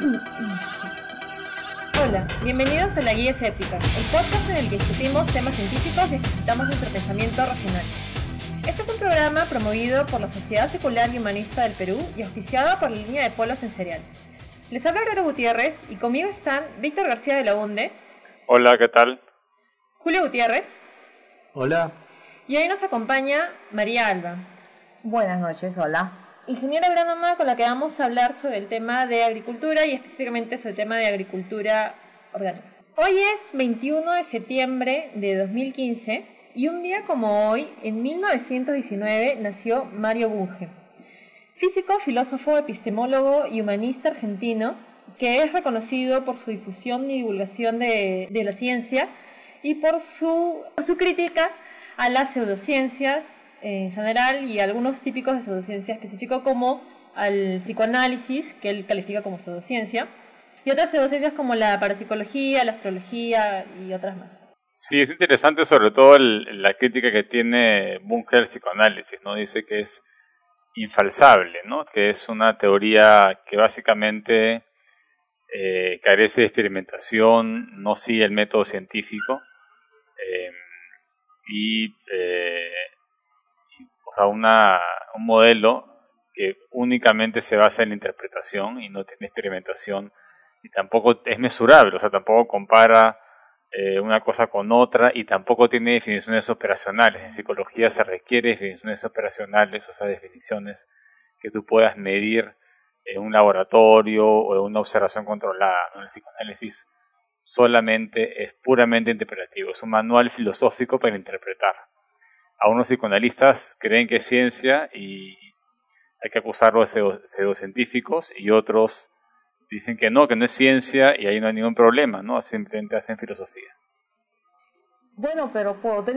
Hola, bienvenidos a La Guía Escéptica, el podcast en el que discutimos temas científicos y ejercitamos nuestro pensamiento racional. Este es un programa promovido por la Sociedad Secular y Humanista del Perú y auspiciado por la línea de Polos en Cereal. Les habla Aurora Gutiérrez y conmigo están Víctor García de la UNDE. Hola, ¿qué tal? Julio Gutiérrez. Hola. Y hoy nos acompaña María Alba. Buenas noches, hola. Ingeniera agrónoma con la que vamos a hablar sobre el tema de agricultura y específicamente sobre el tema de agricultura orgánica. Hoy es 21 de septiembre de 2015 y un día como hoy, en 1919, nació Mario Bunge, físico, filósofo, epistemólogo y humanista argentino que es reconocido por su difusión y divulgación de la ciencia y por su crítica a las pseudociencias en general y algunos típicos de pseudociencia específico como al psicoanálisis, que él califica como pseudociencia, y otras pseudociencias como la parapsicología, la astrología y otras más. Sí, es interesante sobre todo la crítica que tiene Bunge al psicoanálisis, ¿no? Dice que es infalsable, ¿no? Que es una teoría que básicamente carece de experimentación, no sigue el método científico o sea, un modelo que únicamente se basa en la interpretación y no tiene experimentación y tampoco es mesurable, o sea, tampoco compara una cosa con otra y tampoco tiene definiciones operacionales. En psicología se requiere definiciones operacionales, o sea, definiciones que tú puedas medir en un laboratorio o en una observación controlada, ¿no? El psicoanálisis solamente es puramente interpretativo, es un manual filosófico para interpretar. Algunos psicoanalistas creen que es ciencia y hay que acusarlos de pseudocientíficos y otros dicen que no es ciencia y ahí no hay ningún problema, ¿no? Simplemente hacen filosofía. Bueno, pero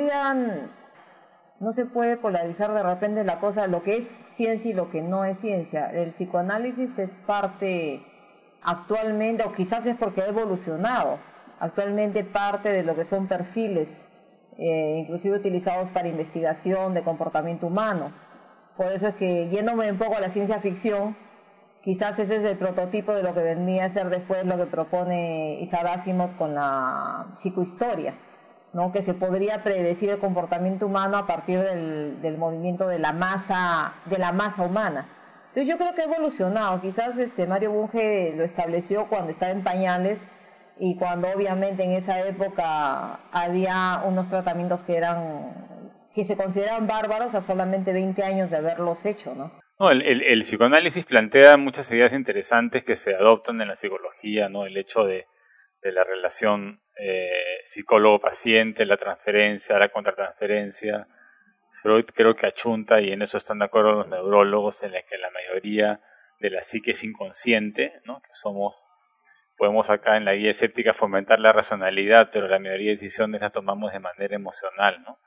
no se puede polarizar de repente la cosa, lo que es ciencia y lo que no es ciencia. El psicoanálisis es parte actualmente, o quizás es porque ha evolucionado, actualmente parte de lo que son perfiles, inclusive utilizados para investigación de comportamiento humano. Por eso es que, yéndome un poco a la ciencia ficción, quizás ese es el prototipo de lo que vendría a ser después lo que propone Isaac Asimov con la psicohistoria, ¿no? Que se podría predecir el comportamiento humano a partir del movimiento de la masa humana. Entonces yo creo que ha evolucionado. Quizás Mario Bunge lo estableció cuando estaba en pañales y cuando obviamente en esa época había unos tratamientos que se consideraban bárbaros a solamente 20 años de haberlos hecho, ¿no? No, el psicoanálisis plantea muchas ideas interesantes que se adoptan en la psicología, ¿no? El hecho de la relación psicólogo-paciente, la transferencia, la contratransferencia. Freud creo que achunta, y en eso están de acuerdo los neurólogos, en la que la mayoría de la psique es inconsciente, ¿no? Que podemos acá en la guía escéptica fomentar la racionalidad, pero la mayoría de decisiones las tomamos de manera emocional, ¿no?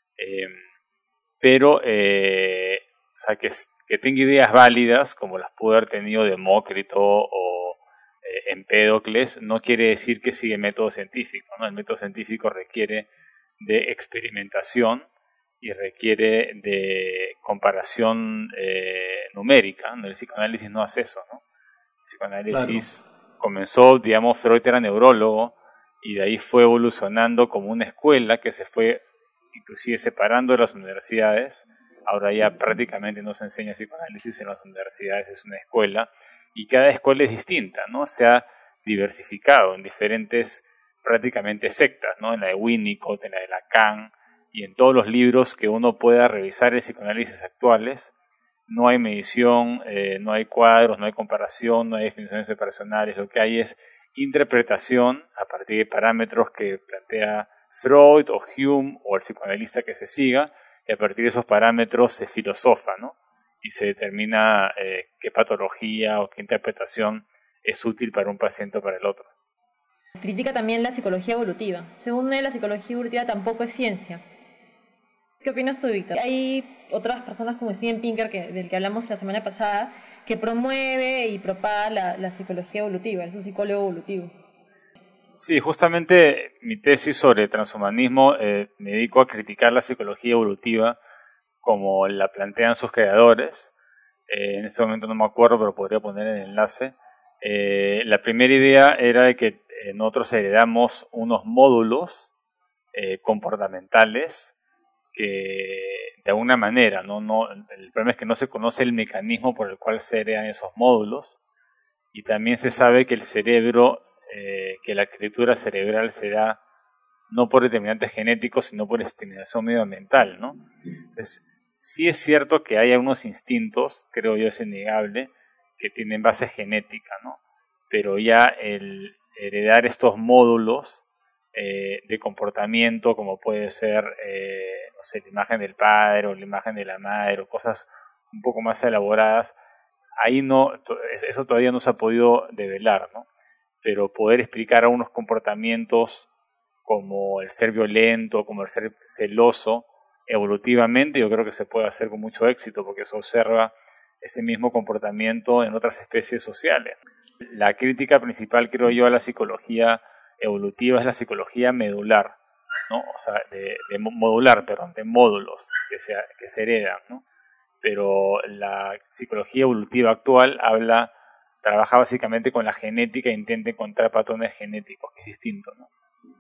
O sea, que tenga ideas válidas, como las pudo haber tenido Demócrito o Empédocles, no quiere decir que sigue método científico, ¿no? El método científico requiere de experimentación y requiere de comparación numérica, ¿no? El psicoanálisis no hace eso, ¿no? El psicoanálisis comenzó, digamos, Freud era neurólogo y de ahí fue evolucionando como una escuela que se fue inclusive separando de las universidades. Ahora ya prácticamente no se enseña psicoanálisis en las universidades, es una escuela y cada escuela es distinta, ¿no? Se ha diversificado en diferentes prácticamente sectas, ¿no? En la de Winnicott, en la de Lacan y en todos los libros que uno pueda revisar de psicoanálisis actuales. No hay medición, no hay cuadros, no hay comparación, no hay definiciones separacionales, lo que hay es interpretación a partir de parámetros que plantea Freud o Hume o el psicoanalista que se siga, y a partir de esos parámetros se filosofa, ¿no? Y se determina qué patología o qué interpretación es útil para un paciente o para el otro. Critica también la psicología evolutiva. Según él, la psicología evolutiva tampoco es ciencia. ¿Qué opinas tú, Víctor? Hay otras personas como Steven Pinker, del que hablamos la semana pasada, que promueve y propaga la psicología evolutiva, es un psicólogo evolutivo. Sí, justamente mi tesis sobre transhumanismo me dedico a criticar la psicología evolutiva como la plantean sus creadores. En este momento no me acuerdo, pero podría poner el enlace. La primera idea era de que nosotros heredamos unos módulos comportamentales que de alguna manera, el problema es que no se conoce el mecanismo por el cual se heredan esos módulos, y también se sabe que el cerebro, que la arquitectura cerebral se da no por determinantes genéticos, sino por estimulación medioambiental, ¿no? Entonces, sí es cierto que hay algunos instintos, creo yo es innegable, que tienen base genética, ¿no? Pero ya el heredar estos módulos de comportamiento, como puede ser no sé, la imagen del padre o la imagen de la madre, o cosas un poco más elaboradas, ahí eso todavía no se ha podido develar, ¿no? Pero poder explicar algunos comportamientos como el ser violento, como el ser celoso, evolutivamente yo creo que se puede hacer con mucho éxito, porque se observa ese mismo comportamiento en otras especies sociales. La crítica principal, creo yo, a la psicología evolutiva es la psicología medular, ¿no? O sea, de módulos que se heredan, ¿no? Pero la psicología evolutiva actual trabaja básicamente con la genética e intenta encontrar patrones genéticos, que es distinto, ¿no?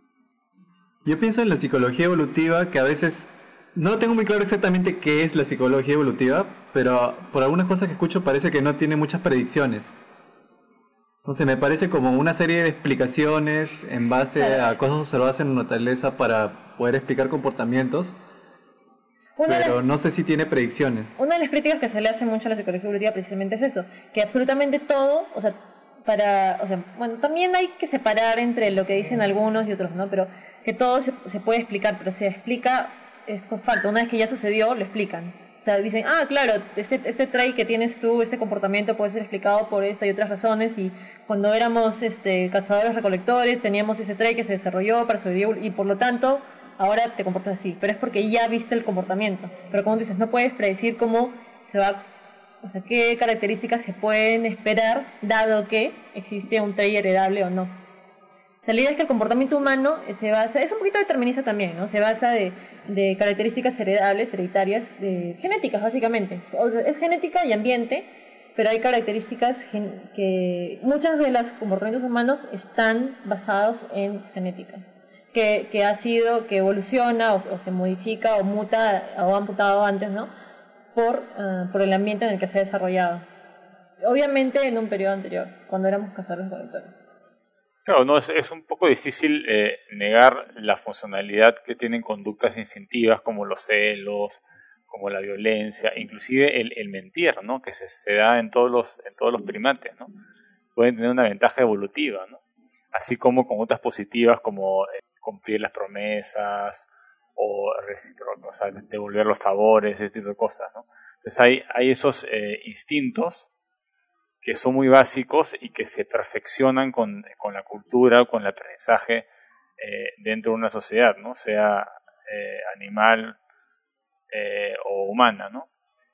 Yo pienso en la psicología evolutiva, que a veces no tengo muy claro exactamente qué es la psicología evolutiva, pero por algunas cosas que escucho parece que no tiene muchas predicciones. Entonces me parece como una serie de explicaciones en base a cosas observadas en la naturaleza para poder explicar comportamientos, pero no sé si tiene predicciones. Una de las críticas que se le hace mucho a la psicología evolutiva precisamente es eso, que absolutamente todo, bueno, también hay que separar entre lo que dicen algunos y otros, ¿no? Pero que todo se puede explicar, pero se explica, es falta. Una vez que ya sucedió, lo explican. O sea, dicen, claro, este trait que tienes tú, este comportamiento puede ser explicado por esta y otras razones, y cuando éramos cazadores-recolectores teníamos ese trait que se desarrolló para sobrevivir, y por lo tanto ahora te comportas así, pero es porque ya viste el comportamiento. Pero como dices, no puedes predecir cómo se va, o sea, qué características se pueden esperar dado que existe un trait heredable o no. La idea es que el comportamiento humano se basa, es un poquito determinista también, ¿no? Se basa de características heredables, hereditarias, genéticas básicamente. O sea, es genética y ambiente, pero hay características que muchos de los comportamientos humanos están basados en genética, que evoluciona o se modifica o muta o ha mutado antes, ¿no? Por el ambiente en el que se ha desarrollado. Obviamente en un periodo anterior, cuando éramos cazadores-recolectores. Claro, no, es un poco difícil negar la funcionalidad que tienen conductas instintivas como los celos, como la violencia, inclusive el mentir, ¿no? Que se da en todos los primates, ¿no? Pueden tener una ventaja evolutiva, ¿no? Así como con otras positivas como cumplir las promesas o sea, devolver los favores, ese tipo de cosas, ¿no? Entonces hay esos instintos que son muy básicos y que se perfeccionan con la cultura, con el aprendizaje dentro de una sociedad, ¿no? Sea animal o humana, ¿no?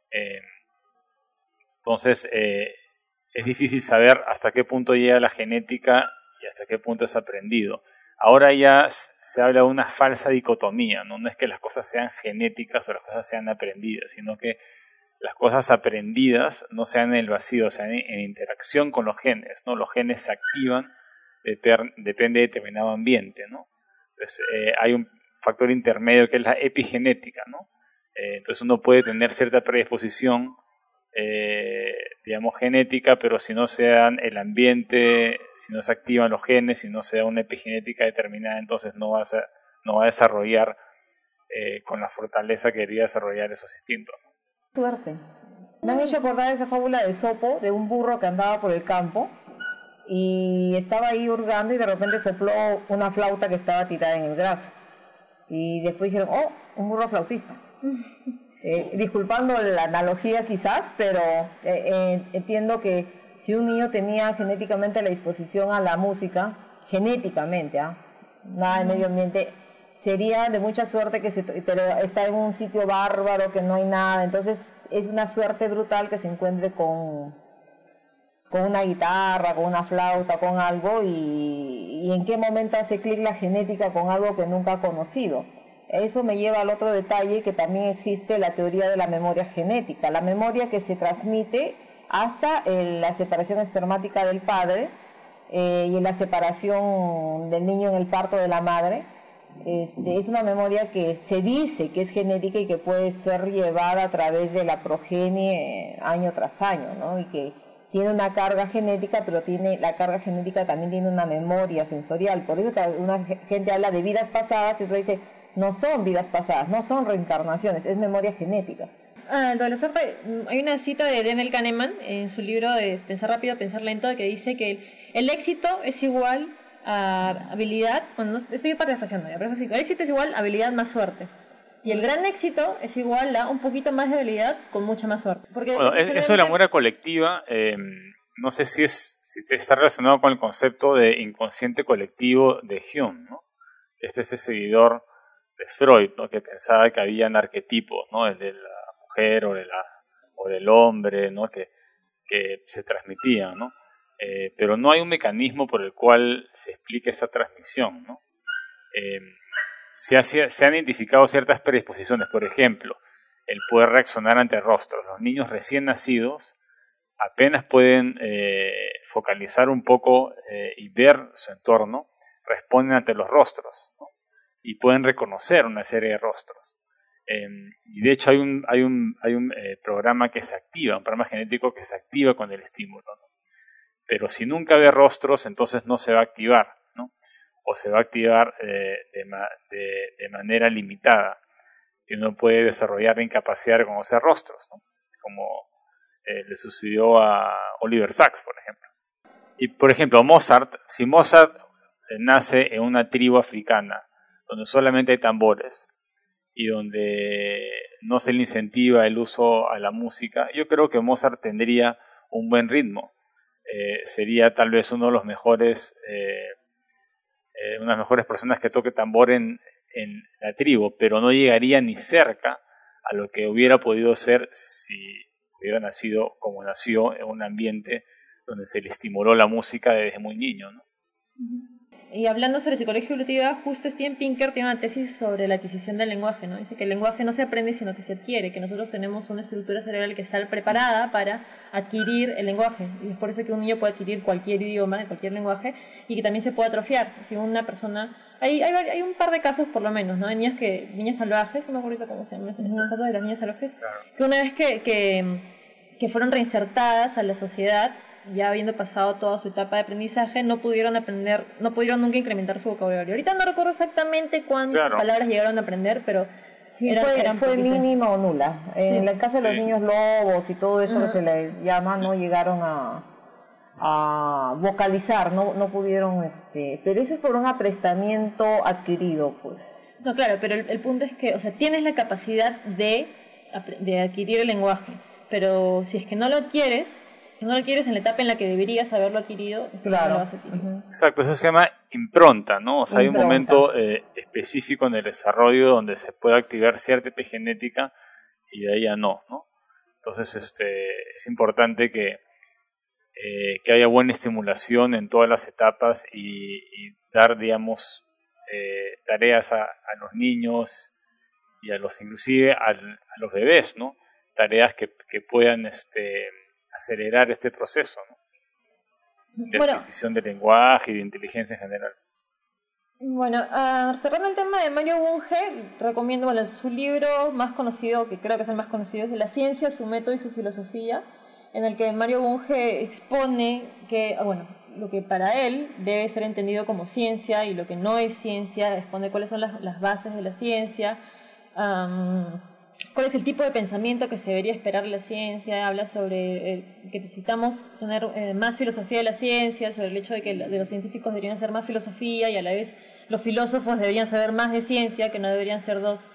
Entonces es difícil saber hasta qué punto llega la genética y hasta qué punto es aprendido. Ahora ya se habla de una falsa dicotomía, ¿no? No es que las cosas sean genéticas o las cosas sean aprendidas, sino que las cosas aprendidas no sean en el vacío, sean en interacción con los genes, ¿no? Los genes se activan, depende de determinado ambiente, ¿no? Entonces, hay un factor intermedio que es la epigenética, ¿no? Entonces uno puede tener cierta predisposición, digamos, genética, pero si no se dan el ambiente, si no se activan los genes, si no se da una epigenética determinada, entonces no va a desarrollar con la fortaleza que debería desarrollar esos instintos, ¿no? Suerte. Me han hecho acordar esa fábula de Sopo, de un burro que andaba por el campo y estaba ahí hurgando y de repente sopló una flauta que estaba tirada en el gras. Y después dijeron, un burro flautista. Disculpando la analogía quizás, pero entiendo que si un niño tenía genéticamente la disposición a la música, genéticamente, nada de medio ambiente, sería de mucha suerte pero está en un sitio bárbaro que no hay nada, entonces es una suerte brutal que se encuentre con una guitarra, con una flauta, con algo, y en qué momento hace clic la genética con algo que nunca ha conocido. Eso me lleva al otro detalle, que también existe la teoría de la memoria genética, la memoria que se transmite hasta la separación espermática del padre y la separación del niño en el parto de la madre. Es una memoria que se dice que es genética y que puede ser llevada a través de la progenie año tras año, ¿no? Y que tiene una carga genética, pero la carga genética también tiene una memoria sensorial. Por eso que una gente habla de vidas pasadas y otra dice, no son vidas pasadas, no son reencarnaciones, es memoria genética. Hay una cita de Daniel Kahneman en su libro de Pensar rápido, pensar lento, que dice que el éxito es igual a habilidad, bueno, no, estoy parafraseando ya, pero es así, el éxito es igual a habilidad más suerte. Y el gran éxito es igual a un poquito más de habilidad con mucha más suerte. Porque bueno, eso de la memoria colectiva, no sé si está relacionado con el concepto de inconsciente colectivo de Hume, ¿no? Este es el seguidor de Freud, ¿no? Que pensaba que habían arquetipos, ¿no? El de la mujer o del hombre, ¿no? Que se transmitían, ¿no? Pero no hay un mecanismo por el cual se explique esa transmisión, ¿no? Se han identificado ciertas predisposiciones, por ejemplo, el poder reaccionar ante rostros. Los niños recién nacidos apenas pueden focalizar un poco y ver su entorno, responden ante los rostros, ¿no? Y pueden reconocer una serie de rostros. Y de hecho hay un programa que se activa, un programa genético que se activa con el estímulo, ¿no? Pero si nunca ve rostros, entonces no se va a activar, ¿no? O se va a activar de manera limitada. Y uno puede desarrollar la incapacidad de reconocer rostros, ¿no? Como le sucedió a Oliver Sacks, por ejemplo. Y, por ejemplo, Mozart, si Mozart nace en una tribu africana, donde solamente hay tambores, y donde no se le incentiva el uso a la música, yo creo que Mozart tendría un buen ritmo. Sería tal vez uno de los mejores, una de las mejores personas que toque tambor en la tribu, pero no llegaría ni cerca a lo que hubiera podido ser si hubiera nacido como nació en un ambiente donde se le estimuló la música desde muy niño, ¿no? Y hablando sobre psicología evolutiva, justo Steven Pinker tiene una tesis sobre la adquisición del lenguaje, ¿no? Dice que el lenguaje no se aprende, sino que se adquiere, que nosotros tenemos una estructura cerebral que está preparada para adquirir el lenguaje. Y es por eso que un niño puede adquirir cualquier idioma, cualquier lenguaje, y que también se puede atrofiar. Si una persona... Hay un par de casos, por lo menos, ¿no? De niñas salvajes, no me acuerdo cómo se llaman esos casos de las niñas salvajes, claro, que una vez que fueron reinsertadas a la sociedad, ya habiendo pasado toda su etapa de aprendizaje, no pudieron nunca incrementar su vocabulario. Ahorita no recuerdo exactamente cuántas palabras llegaron a aprender, pero sí, fue mínima o nula. Sí. En el caso de los niños lobos y todo eso que se les llama, no llegaron a vocalizar, no pudieron, pero eso es por un aprestamiento adquirido, pues. No, claro, pero el punto es que, o sea, tienes la capacidad de adquirir el lenguaje, pero si es que no lo adquieres en la etapa en la que deberías haberlo adquirido, claro, no lo vas a adquirir. Exacto, eso se llama impronta, ¿no? O sea, hay un momento específico en el desarrollo donde se puede activar cierta epigenética y de ahí ya no, ¿no? Entonces, es importante que haya buena estimulación en todas las etapas y dar, digamos, tareas a los niños y inclusive a los bebés, ¿no? Tareas que puedan acelerar este proceso, ¿no? De adquisición de lenguaje y de inteligencia en general. Bueno, cerrando el tema de Mario Bunge, recomiendo, su libro más conocido, que creo que es el más conocido, es La ciencia, su método y su filosofía, en el que Mario Bunge expone que, lo que para él debe ser entendido como ciencia y lo que no es ciencia, expone cuáles son las bases de la ciencia, cuál es el tipo de pensamiento que se debería esperar de la ciencia, habla sobre que necesitamos tener más filosofía de la ciencia, sobre el hecho de que de los científicos deberían ser más filosofía y a la vez los filósofos deberían saber más de ciencia, que no deberían ser dos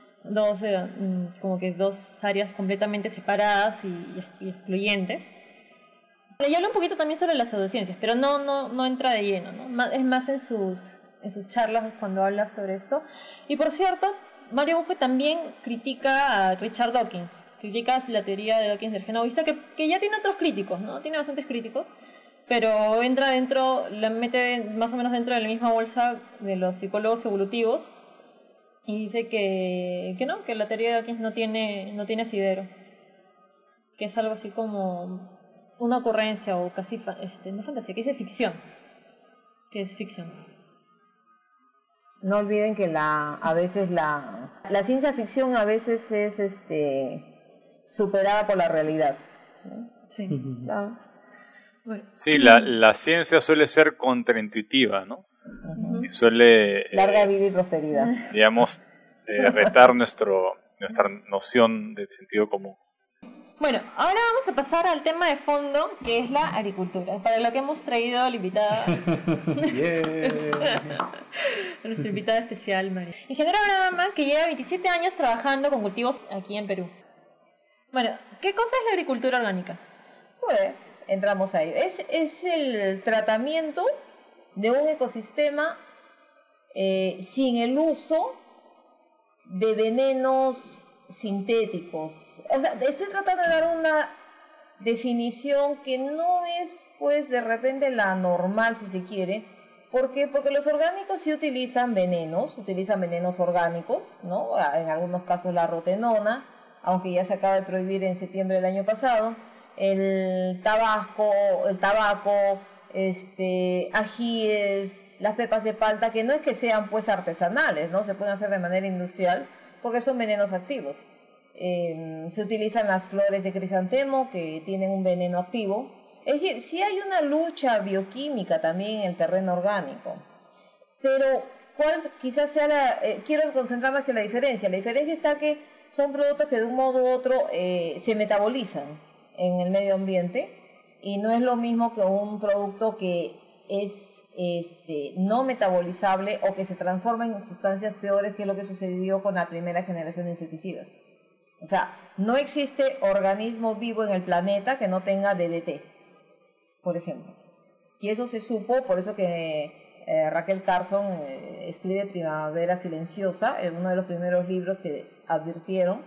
áreas completamente separadas y excluyentes. Y habla un poquito también sobre las pseudociencias, pero no entra de lleno, ¿no? Es más en sus charlas cuando habla sobre esto. Y por cierto, Mario Bunge también critica a Richard Dawkins, critica la teoría de Dawkins del gen egoísta, que ya tiene otros críticos, ¿no? Tiene bastantes críticos, pero la mete más o menos dentro de la misma bolsa de los psicólogos evolutivos y dice que la teoría de Dawkins no tiene asidero, que es algo así como una ocurrencia o casi, no fantasía, que dice ficción. Que es ficción. No olviden que a veces la ciencia ficción a veces es superada por la realidad, ¿no? Sí. No. Bueno. Sí, la ciencia suele ser contraintuitiva, ¿no? Y suele, Larga vida y prosperidad. digamos, retar nuestra noción del sentido común. Bueno, ahora vamos a pasar al tema de fondo, que es la agricultura, para lo que hemos traído a la invitada, nuestra invitada especial, María. Ingeniera agrónoma que lleva 27 años trabajando con cultivos aquí en Perú. Bueno, ¿qué cosa es la agricultura orgánica? Pues entramos a ello. Es el tratamiento de un ecosistema sin el uso de venenos sintéticos. O sea, estoy tratando de dar una definición que no es, pues, de repente la normal, si se quiere. ¿Por qué? Porque los orgánicos sí utilizan venenos orgánicos, ¿no? En algunos casos la rotenona, aunque ya se acaba de prohibir en septiembre del año pasado. El tabaco, ajíes, las pepas de palta, que no es que sean pues artesanales, ¿no? Se pueden hacer de manera industrial porque son venenos activos. Se utilizan las flores de crisantemo que tienen un veneno activo. Es decir, sí hay una lucha bioquímica también en el terreno orgánico, pero ¿cuál quizás sea quiero concentrarme hacia la diferencia? La diferencia está que son productos que de un modo u otro se metabolizan en el medio ambiente y no es lo mismo que un producto que es no metabolizable o que se transforma en sustancias peores, que es lo que sucedió con la primera generación de insecticidas. O sea, no existe organismo vivo en el planeta que no tenga DDT, por ejemplo. Y eso se supo, por eso que Raquel Carson escribe Primavera Silenciosa, uno de los primeros libros que advirtieron.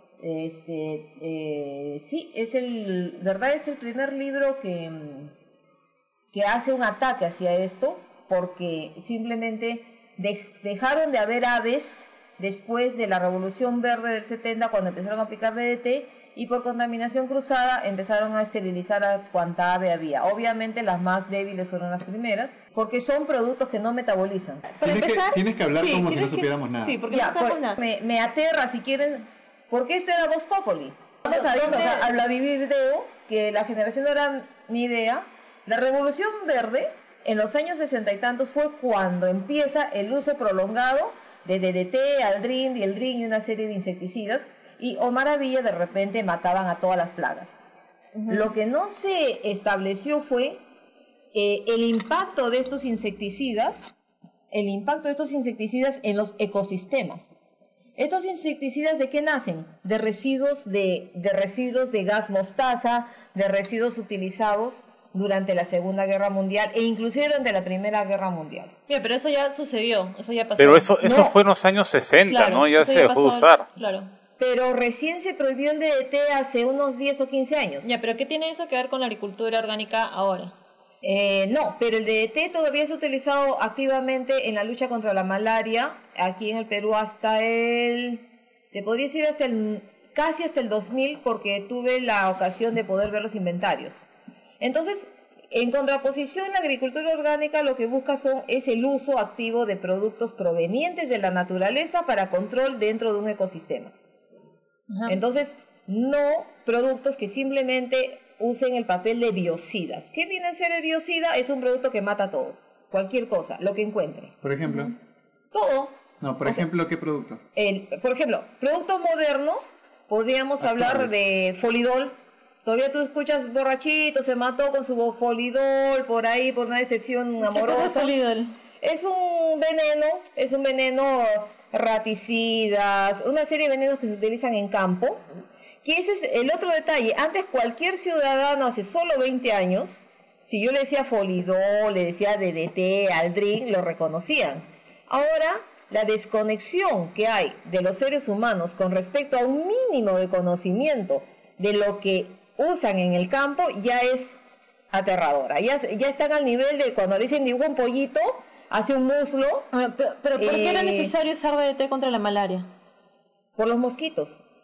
Sí, es el primer libro que hace un ataque hacia esto, porque simplemente dejaron de haber aves después de la Revolución Verde del 70, cuando empezaron a aplicar DDT, y por contaminación cruzada empezaron a esterilizar a cuanta ave había. Obviamente las más débiles fueron las primeras, porque son productos que no metabolizan. Tienes que hablar como si no supiéramos nada. Sí, porque no sabemos nada. Me aterra, si quieren, porque esto era Vox Populi. Vamos a ver, habla video, que la generación no era ni idea. La Revolución Verde, en los años 60 y tantos, fue cuando empieza el uso prolongado de DDT, Aldrin, Dieldrin y una serie de insecticidas, y o maravilla, de repente mataban a todas las plagas. Lo que no se estableció fue el impacto de estos insecticidas en los ecosistemas. ¿Estos insecticidas de qué nacen? De residuos de gas mostaza, de residuos utilizados durante la Segunda Guerra Mundial e inclusive durante la Primera Guerra Mundial. Bien, pero eso ya sucedió, eso ya pasó. Pero eso fue en los años 60, claro, ¿no? Ya se dejó de usar. Claro. Pero recién se prohibió el DDT hace unos 10 o 15 años. Ya, pero ¿qué tiene eso que ver con la agricultura orgánica ahora? No, pero el DDT todavía se ha utilizado activamente en la lucha contra la malaria, aquí en el Perú te podría decir casi hasta el 2000, porque tuve la ocasión de poder ver los inventarios. Entonces, en contraposición, la agricultura orgánica lo que busca es el uso activo de productos provenientes de la naturaleza para control dentro de un ecosistema. Ajá. Entonces, no productos que simplemente usen el papel de biocidas. ¿Qué viene a ser el biocida? Es un producto que mata todo, cualquier cosa, lo que encuentre. Por ejemplo. Todo. No, por ejemplo, ¿qué producto? Por ejemplo, productos modernos, podríamos hablar de Folidol. Todavía tú escuchas borrachito, se mató con su Folidol por ahí, por una decepción amorosa. ¿Qué es Folidol? Es un veneno raticidas, una serie de venenos que se utilizan en campo. Que ese es el otro detalle. Antes cualquier ciudadano, hace solo 20 años, si yo le decía Folidol, le decía DDT, Aldrin, lo reconocían. Ahora, la desconexión que hay de los seres humanos con respecto a un mínimo de conocimiento de lo que usan en el campo ya es aterradora. Ya están al nivel de cuando le dicen dibuja un pollito, hace un muslo. Bueno, pero ¿por qué era necesario usar DDT contra la malaria? Por los mosquitos.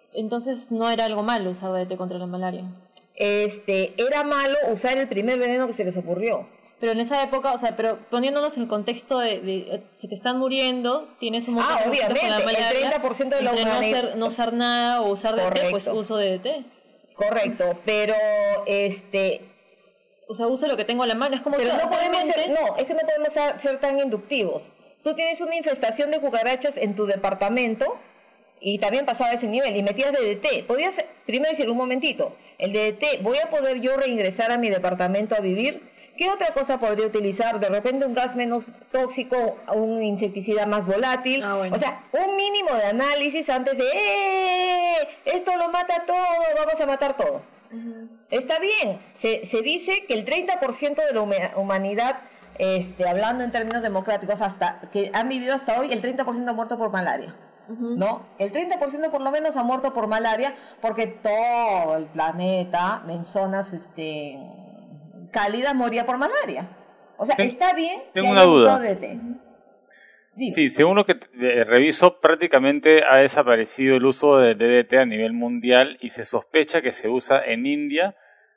Entonces no era algo malo usar DDT contra la malaria. Era malo usar el primer veneno que se les ocurrió. Pero en esa época, o sea, pero poniéndonos en el contexto de si te están muriendo, tienes un montón de obviamente, con la malaria, el 30% de la humanidad. No usar nada o usar DDT, pues uso DDT. Correcto, pero o sea, uso lo que tengo a la mano, es como pero que no podemos es que no podemos ser tan inductivos. Tú tienes una infestación de cucarachas en tu departamento y también pasaba ese nivel y metías DDT. Podías primero decir un momentito, el DDT, ¿voy a poder yo reingresar a mi departamento a vivir? ¿Qué otra cosa podría utilizar? De repente un gas menos tóxico, un insecticida más volátil. Bueno. O sea, un mínimo de análisis antes de esto lo mata todo, vamos a matar todo. Está bien, se dice que el 30% de la humanidad, hablando en términos democráticos, hasta que han vivido hasta hoy, el 30% ha muerto por malaria. ¿No? El 30% por lo menos ha muerto por malaria porque todo el planeta en zonas cálidas moría por malaria. O sea, está bien tengo que una haya duda. usado DDT. Sí, según lo que reviso, prácticamente ha desaparecido el uso de DDT a nivel mundial y se sospecha que se usa en India,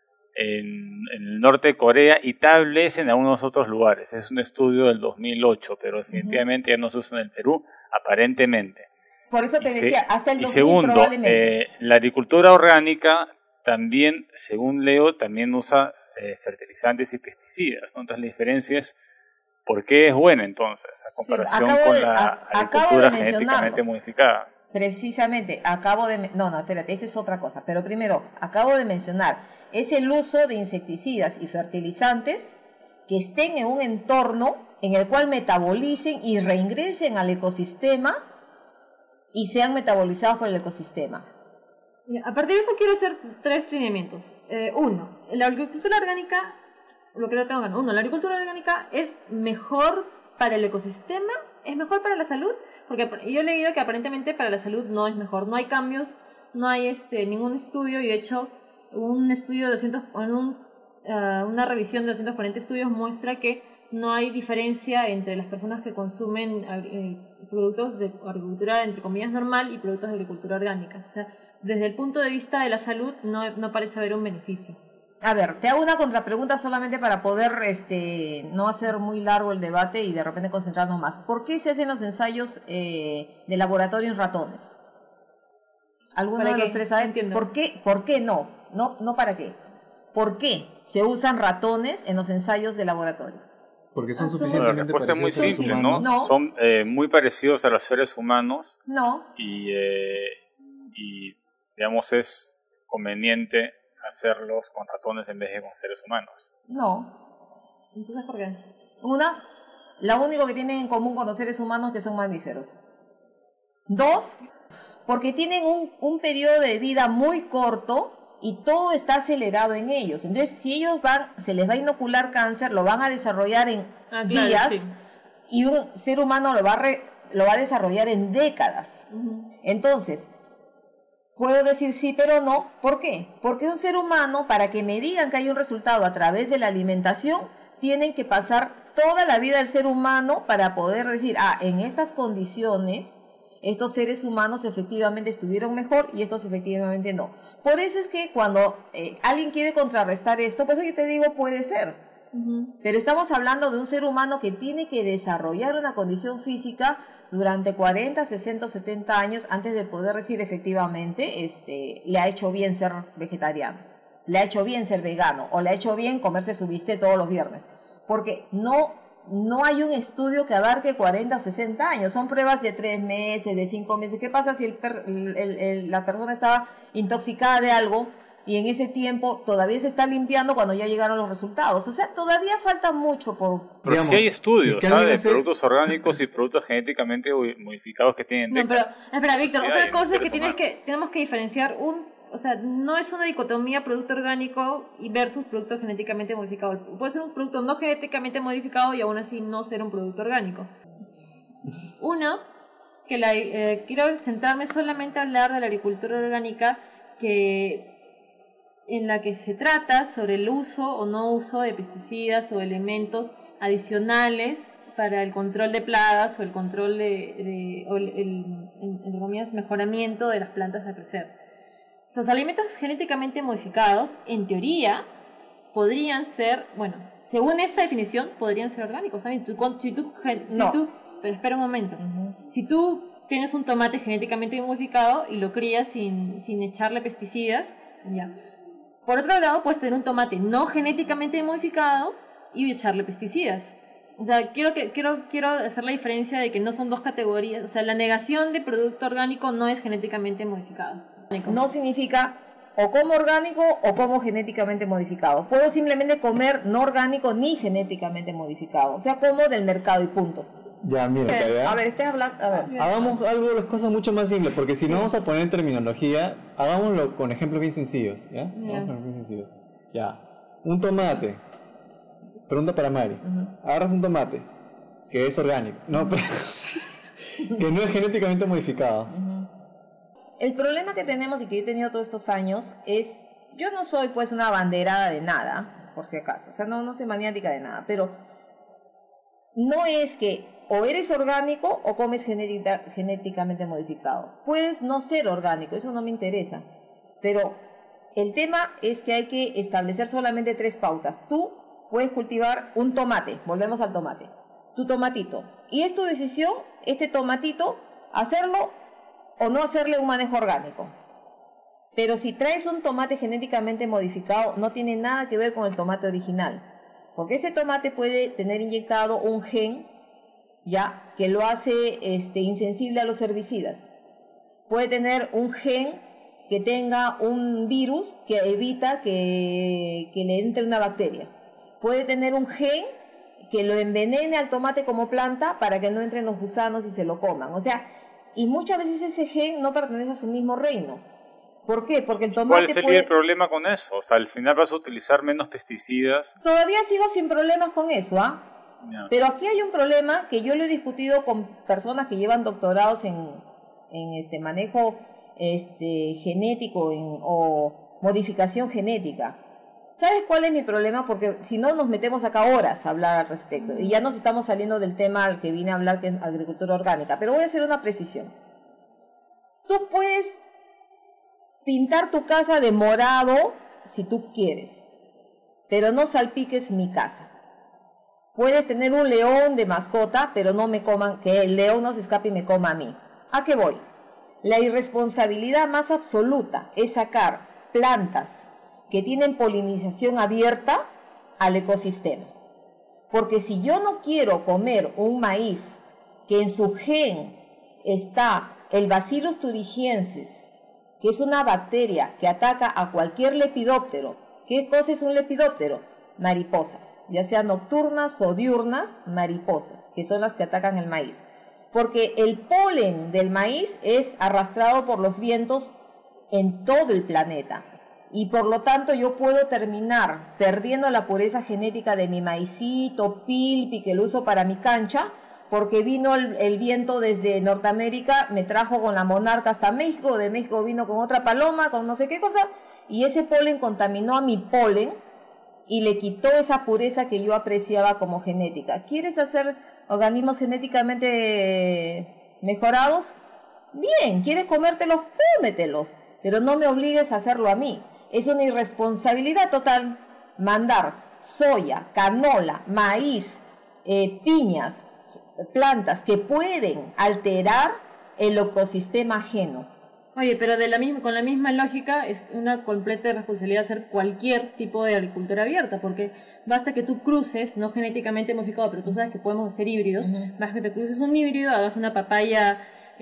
en el norte de Corea y tal vez en algunos otros lugares. Es un estudio del 2008, pero definitivamente ya no se usa en el Perú, aparentemente. Por eso te decía, hasta el 2000 segundo, probablemente. la agricultura orgánica también, según leo, también usa fertilizantes y pesticidas, ¿no? Entonces la diferencia es ¿por qué es buena entonces a comparación con la agricultura genéticamente modificada? Precisamente, no, espérate, esa es otra cosa. Pero primero, acabo de mencionar, es el uso de insecticidas y fertilizantes que estén en un entorno en el cual metabolicen y reingresen al ecosistema y sean metabolizados por el ecosistema. A partir de eso quiero hacer 3 lineamientos. Uno, la agricultura orgánica, lo que tengo acá, la agricultura orgánica es mejor para el ecosistema, es mejor para la salud, porque yo he leído que aparentemente para la salud no es mejor, no hay cambios, no hay ningún estudio, y de hecho un estudio de una revisión de 240 estudios muestra que no hay diferencia entre las personas que consumen productos de agricultura, entre comillas, normal y productos de agricultura orgánica. O sea, desde el punto de vista de la salud no parece haber un beneficio. A ver, te hago una contrapregunta solamente para poder no hacer muy largo el debate y de repente concentrarnos más. ¿Por qué se hacen los ensayos de laboratorio en ratones? ¿Alguno de los tres sabe? Entiendo. ¿Por qué no? No para qué. ¿Por qué se usan ratones en los ensayos de laboratorio? Porque son La suficientemente respuesta es muy parecidos a los simple, humanos. ¿no? Son muy parecidos a los seres humanos. No. Y digamos, es conveniente hacerlos con ratones en vez de con seres humanos. No. Entonces, ¿por qué? Lo único que tienen en común con los seres humanos es que son mamíferos. 2, porque tienen un periodo de vida muy corto y todo está acelerado en ellos. Entonces, si ellos se les va a inocular cáncer, lo van a desarrollar en días, sí. Y un ser humano lo va a desarrollar en décadas. Entonces, puedo decir sí, pero no. ¿Por qué? Porque un ser humano, para que me digan que hay un resultado a través de la alimentación, tienen que pasar toda la vida del ser humano para poder decir, en estas condiciones estos seres humanos efectivamente estuvieron mejor y estos efectivamente no. Por eso es que cuando alguien quiere contrarrestar esto, pues yo te digo, puede ser. Pero estamos hablando de un ser humano que tiene que desarrollar una condición física durante 40, 60, 70 años antes de poder decir efectivamente, le ha hecho bien ser vegetariano, le ha hecho bien ser vegano o le ha hecho bien comerse su bistec todos los viernes. Porque no hay un estudio que abarque 40 o 60 años. Son pruebas de 3 meses, de 5 meses. ¿Qué pasa si la persona estaba intoxicada de algo y en ese tiempo todavía se está limpiando cuando ya llegaron los resultados? O sea, todavía falta mucho por... Pero sí hay estudios, de productos orgánicos y productos genéticamente modificados que tienen... No, pero espera, Víctor, otra cosa es que tenemos que diferenciar o sea, no es una dicotomía producto orgánico versus producto genéticamente modificado. Puede ser un producto no genéticamente modificado y aún así no ser un producto orgánico. Uno, que quiero centrarme solamente a hablar de la agricultura orgánica en la que se trata sobre el uso o no uso de pesticidas o elementos adicionales para el control de plagas o el control el mejoramiento de las plantas a crecer. Los alimentos genéticamente modificados, en teoría, podrían ser, bueno, según esta definición, podrían ser orgánicos, ¿sabes? Pero espera un momento. Si tú tienes un tomate genéticamente modificado y lo crías sin echarle pesticidas, ya. Por otro lado, puedes tener un tomate no genéticamente modificado y echarle pesticidas. O sea, quiero hacer la diferencia de que no son dos categorías. O sea, la negación de producto orgánico no es genéticamente modificado. No significa o como orgánico o como genéticamente modificado. Puedo simplemente comer no orgánico ni genéticamente modificado. O sea, como del mercado y punto. Ya, mira, A ver, estés hablando. A ver. hagamos algo, las cosas mucho más simples, porque si no vamos a poner en terminología, hagámoslo con ejemplos bien sencillos, ¿ya? Vamos con bien sencillos. Ya, un tomate. Pregunta para Mari. Agarras un tomate, que es orgánico, no, pero que no es genéticamente modificado. El problema que tenemos y que yo he tenido todos estos años es, yo no soy pues una abanderada de nada, por si acaso, o sea, no soy maniática de nada, pero no es que o eres orgánico o comes genéticamente modificado. Puedes no ser orgánico, eso no me interesa, pero el tema es que hay que establecer solamente 3 pautas. Tú puedes cultivar un tomate, volvemos al tomate, tu tomatito, y es tu decisión, este tomatito, hacerlo o no hacerle un manejo orgánico. Pero si traes un tomate genéticamente modificado, no tiene nada que ver con el tomate original, porque ese tomate puede tener inyectado un gen, ya, que lo hace insensible a los herbicidas. Puede tener un gen que tenga un virus que evita que le entre una bacteria. Puede tener un gen que lo envenene al tomate como planta para que no entren los gusanos y se lo coman. O sea, y muchas veces ese gen no pertenece a su mismo reino. ¿Por qué? Porque el tomate ¿Cuál sería el problema con eso? O sea, al final vas a utilizar menos pesticidas. Todavía sigo sin problemas con eso, ¿ah? Yeah. Pero aquí hay un problema que yo lo he discutido con personas que llevan doctorados en manejo genético o modificación genética. ¿Sabes cuál es mi problema? Porque si no nos metemos acá horas a hablar al respecto y ya nos estamos saliendo del tema al que vine a hablar, que es agricultura orgánica. Pero voy a hacer una precisión. Tú puedes pintar tu casa de morado si tú quieres, pero no salpiques mi casa. Puedes tener un león de mascota, pero no me coman, que el león no se escape y me coma a mí. ¿A qué voy? La irresponsabilidad más absoluta es sacar plantas que tienen polinización abierta al ecosistema. Porque si yo no quiero comer un maíz que en su gen está el Bacillus thuringiensis, que es una bacteria que ataca a cualquier lepidóptero. ¿Qué cosa es un lepidóptero? Mariposas, ya sean nocturnas o diurnas, mariposas, que son las que atacan el maíz. Porque el polen del maíz es arrastrado por los vientos en todo el planeta. Y por lo tanto yo puedo terminar perdiendo la pureza genética de mi maicito, pilpi, que lo uso para mi cancha, porque vino el viento desde Norteamérica, me trajo con la monarca hasta México, de México vino con otra paloma, con no sé qué cosa, y ese polen contaminó a mi polen y le quitó esa pureza que yo apreciaba como genética. ¿Quieres hacer organismos genéticamente mejorados? Bien, ¿quieres comértelos? Cómetelos, pero no me obligues a hacerlo a mí. Es una irresponsabilidad total mandar soya, canola, maíz, piñas, plantas que pueden alterar el ecosistema ajeno. Oye, pero con la misma lógica es una completa responsabilidad hacer cualquier tipo de agricultura abierta, porque basta que tú cruces, no genéticamente modificado, pero tú sabes que podemos hacer híbridos, basta que te cruces un híbrido, hagas una papaya,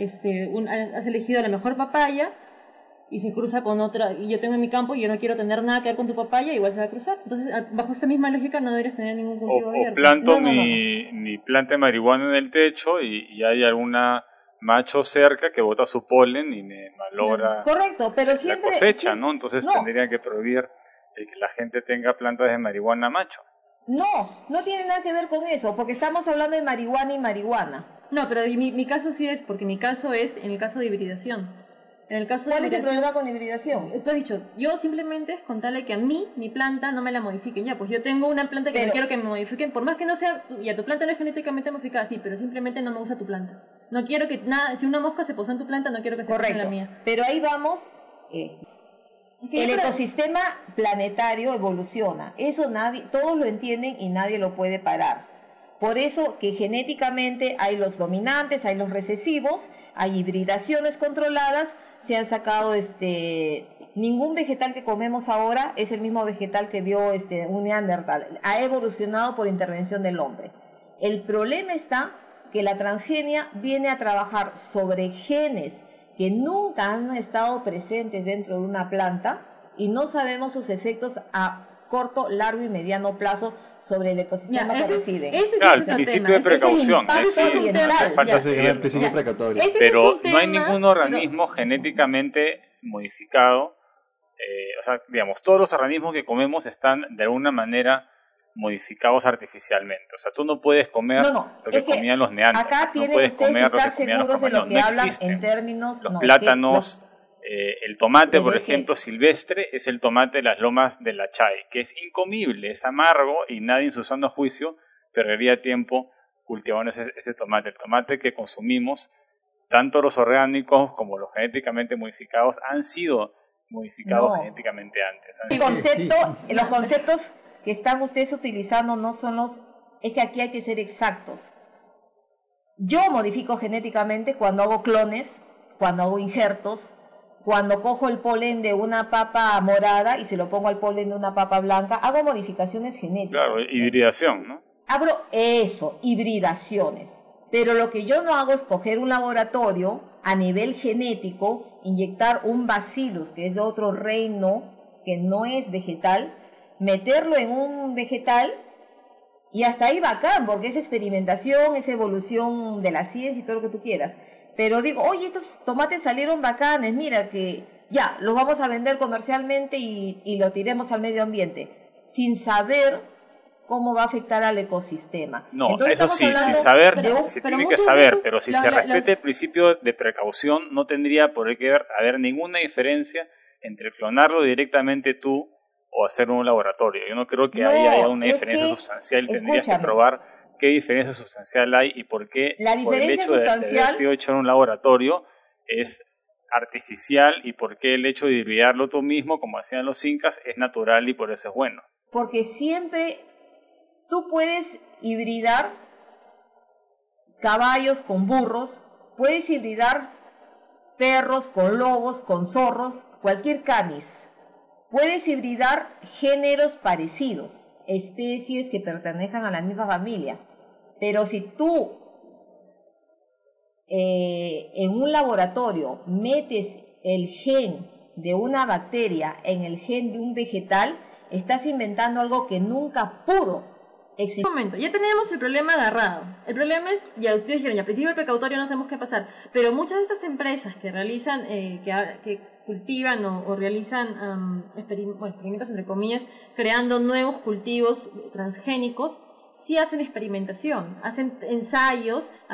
has elegido la mejor papaya y se cruza con otra, y yo tengo en mi campo y yo no quiero tener nada que ver con tu papaya, igual se va a cruzar. Entonces, bajo esta misma lógica no deberías tener ningún cultivo abierto. O planto mi planta de marihuana en el techo y hay alguna macho cerca que bota su polen y me malogra Correcto, pero siempre, la cosecha, ¿no? Entonces tendría que prohibir que la gente tenga plantas de marihuana macho. No tiene nada que ver con eso, porque estamos hablando de marihuana y marihuana. No, pero mi caso sí es, porque mi caso es en el caso de hibridación. En el caso ¿Cuál es el problema con hibridación? Tú has dicho, yo simplemente es contarle que a mí, mi planta, no me la modifiquen. Ya, pues yo tengo una planta que no quiero que me modifiquen, por más que no sea, ya tu planta no es genéticamente modificada, sí, pero simplemente no me gusta tu planta. No quiero que nada, si una mosca se posó en tu planta, no quiero que se posee en la mía. Pero ahí vamos, El ecosistema planetario evoluciona. Eso todos lo entienden y nadie lo puede parar. Por eso que genéticamente hay los dominantes, hay los recesivos, hay hibridaciones controladas, se han sacado ningún vegetal que comemos ahora es el mismo vegetal que vio un neandertal. Ha evolucionado por intervención del hombre. El problema está que la transgenia viene a trabajar sobre genes que nunca han estado presentes dentro de una planta y no sabemos sus efectos a corto, largo y mediano plazo sobre el ecosistema que reciben. Ese es el principio de precaución. El principio precautorio. Pero no hay ningún organismo genéticamente modificado. O sea, digamos, todos los organismos que comemos están de alguna manera modificados artificialmente. O sea, tú no puedes comer lo que comían los neandertales. Acá tienen ustedes que estar seguros de lo que hablan en términos... Los plátanos, el tomate, por ejemplo, silvestre, es el tomate de las lomas de la Chay, que es incomible, es amargo y nadie en su sano juicio perdería tiempo cultivando ese tomate. El tomate que consumimos, tanto los orgánicos como los genéticamente modificados, han sido modificados genéticamente antes. Los conceptos que están ustedes utilizando no son es que aquí hay que ser exactos. Yo modifico genéticamente cuando hago clones, cuando hago injertos, cuando cojo el polen de una papa morada y se lo pongo al polen de una papa blanca, hago modificaciones genéticas. Claro, hibridación, ¿no? Abro hibridaciones. Pero lo que yo no hago es coger un laboratorio a nivel genético, inyectar un bacillus, que es de otro reino, que no es vegetal, meterlo en un vegetal y hasta ahí bacán, porque es experimentación, es evolución de la ciencia y todo lo que tú quieras. Pero digo, oye, estos tomates salieron bacanes, mira que ya, los vamos a vender comercialmente y lo tiremos al medio ambiente, sin saber cómo va a afectar al ecosistema. No, entonces, eso sí, sin saber, se tiene que saber, pero si se respeta el principio de precaución, no tendría por qué haber ninguna diferencia entre clonarlo directamente tú o hacerlo en un laboratorio. Yo no creo que ahí haya una diferencia sustancial. Tendrías que probar qué diferencia sustancial hay y por qué por el hecho de haber sido hecho en un laboratorio es artificial y por qué el hecho de hibridarlo tú mismo, como hacían los incas, es natural y por eso es bueno. Porque siempre tú puedes hibridar caballos con burros, puedes hibridar perros con lobos, con zorros, cualquier canis. Puedes hibridar géneros parecidos, especies que pertenezcan a la misma familia. Pero si tú en un laboratorio metes el gen de una bacteria en el gen de un vegetal, estás inventando algo que nunca pudo existir. Un momento, ya tenemos el problema agarrado. El problema es, ya ustedes dijeron, ya al principio del precautorio no sabemos qué pasar, pero muchas de estas empresas que realizan, que cultivan o realizan experimentos entre comillas, creando nuevos cultivos transgénicos, sí hacen experimentación, hacen ensayos, o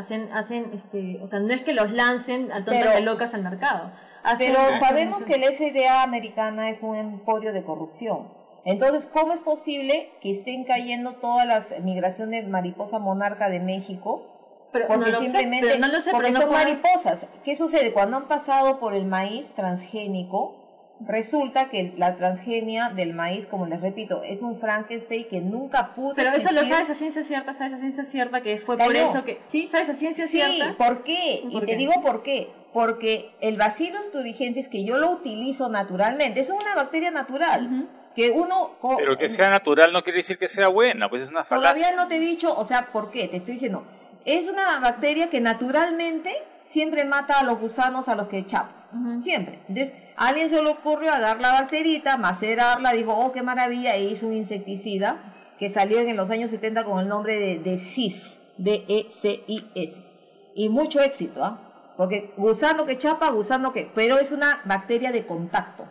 sea, no es que los lancen a tontas de locas al mercado. Pero sabemos que el FDA americana es un emporio de corrupción. Entonces, ¿cómo es posible que estén cayendo todas las migraciones de mariposa monarca de México? Porque simplemente porque son mariposas. ¿Qué sucede? Cuando han pasado por el maíz transgénico, resulta que la transgenia del maíz, como les repito, es un Frankenstein que nunca pudo Pero existir. Eso lo sabes a ciencia cierta, que fue por eso que... ¿Sí? ¿Sabes a ciencia cierta? Sí, ¿por qué? Te digo por qué. Porque el Bacillus thuringiensis, que yo lo utilizo naturalmente, es una bacteria natural. Que uno... Pero que sea natural no quiere decir que sea buena, pues es una falacia. Todavía no te he dicho, o sea, ¿por qué? Te estoy diciendo, es una bacteria que naturalmente siempre mata a los gusanos a los que chapa. Siempre. Entonces, a alguien se le ocurrió agarrar la bacterita, macerarla, dijo, oh, qué maravilla, e hizo un insecticida que salió en los años 70 con el nombre de DECIS, D-E-C-I-S. Y mucho éxito, ¿ah? Porque gusano que chapa, pero es una bacteria de contacto.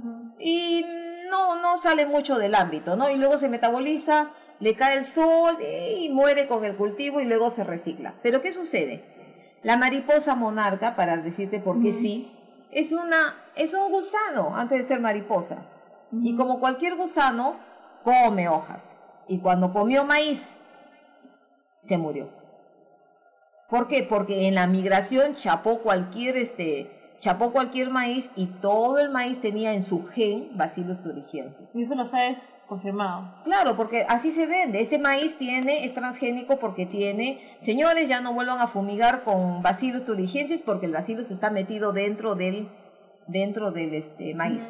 Y no sale mucho del ámbito, ¿no? Y luego se metaboliza, le cae el sol y muere con el cultivo y luego se recicla. Pero ¿qué sucede? La mariposa monarca, para decirte por qué sí, es un gusano antes de ser mariposa. Y como cualquier gusano, come hojas. Y cuando comió maíz, se murió. ¿Por qué? Porque en la migración chapó cualquier chapó cualquier maíz y todo el maíz tenía en su gen Bacillus thuringiensis. Y eso lo sabes confirmado. Claro, porque así se vende. Ese maíz es transgénico porque tiene... Señores, ya no vuelvan a fumigar con Bacillus thuringiensis porque el Bacillus está metido dentro del maíz.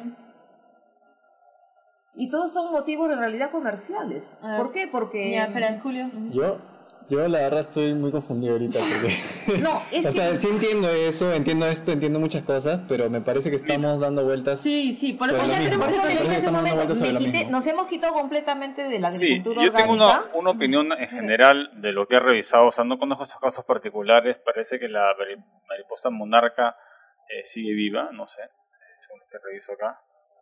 Y todos son motivos en realidad comerciales. ¿Por qué? Porque... Ya, espera, Julio. Yo la verdad estoy muy confundido ahorita porque... No, es o que... sea, sí entiendo eso, entiendo esto, entiendo muchas cosas, pero me parece que estamos dando vueltas... Sí, por eso sobre lo mismo. Por eso Me parece que estamos dando vueltas sobre lo mismo. nos hemos quitado completamente de la Sí, agricultura yo tengo orgánica. una opinión en general de lo que he revisado. O sea, no conozco estos casos particulares. Parece que la mariposa monarca sigue viva, no sé, según este reviso acá.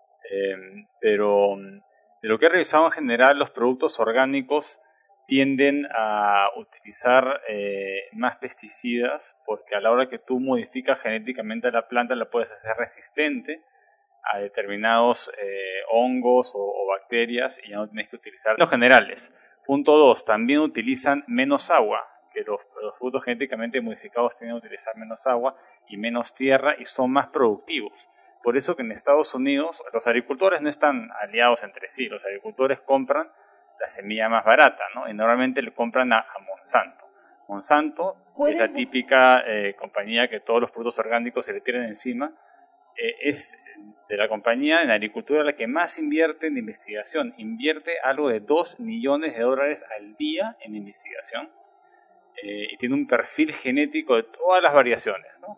Pero de lo que he revisado en general, los productos orgánicos tienden a utilizar más pesticidas porque a la hora que tú modificas genéticamente a la planta la puedes hacer resistente a determinados hongos o bacterias y ya no tienes que utilizar los generales. Punto 2, también utilizan menos agua, que los frutos genéticamente modificados tienden a utilizar menos agua y menos tierra y son más productivos. Por eso que en Estados Unidos los agricultores no están aliados entre sí, los agricultores compran la semilla más barata, ¿no? Y normalmente le compran a Monsanto. Monsanto es la típica compañía que todos los productos orgánicos se le tiran encima. Es de la compañía en agricultura la que más invierte en investigación. Invierte algo de $2 millones al día en investigación. Y tiene un perfil genético de todas las variaciones, ¿no?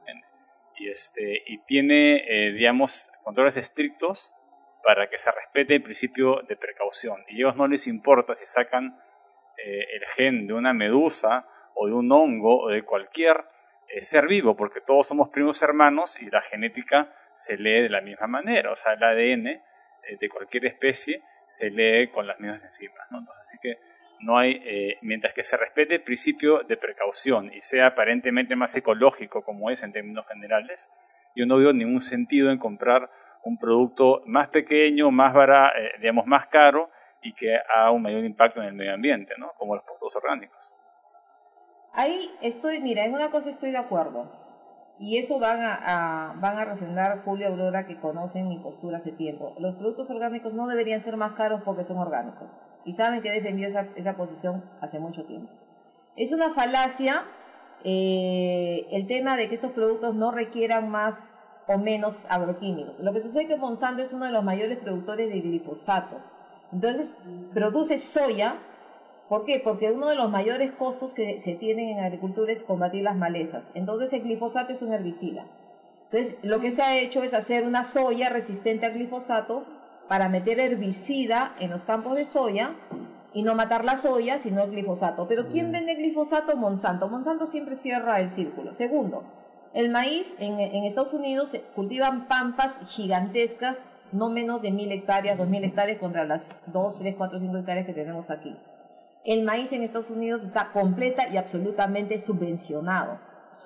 Y tiene, digamos, controles estrictos para que se respete el principio de precaución. Y a ellos no les importa si sacan el gen de una medusa o de un hongo o de cualquier ser vivo, porque todos somos primos hermanos y la genética se lee de la misma manera. O sea, el ADN de cualquier especie se lee con las mismas enzimas, ¿no? Entonces, así que no hay, mientras que se respete el principio de precaución y sea aparentemente más ecológico como es en términos generales, yo no veo ningún sentido en comprar un producto más pequeño, más barato, digamos más caro y que haga un mayor impacto en el medio ambiente, ¿no? Como los productos orgánicos. Ahí mira, en una cosa estoy de acuerdo. Y eso van a refrendar Julio Aurora, que conocen mi postura hace tiempo. Los productos orgánicos no deberían ser más caros porque son orgánicos. Y saben que he defendido esa posición hace mucho tiempo. Es una falacia el tema de que estos productos no requieran más o menos agroquímicos. Lo que sucede es que Monsanto es uno de los mayores productores de glifosato. Entonces, produce soya. ¿Por qué? Porque uno de los mayores costos que se tienen en agricultura es combatir las malezas. Entonces el glifosato es un herbicida. Entonces lo que se ha hecho es hacer una soya resistente al glifosato para meter herbicida en los campos de soya y no matar la soya, sino el glifosato. Pero ¿quién vende glifosato? Monsanto. Monsanto siempre cierra el círculo. Segundo, el maíz en Estados Unidos se cultivan pampas gigantescas, no menos de 1.000 hectáreas, 2.000 hectáreas contra las 2, 3, 4, 5 hectáreas que tenemos aquí. El maíz en Estados Unidos está completa y absolutamente subvencionado.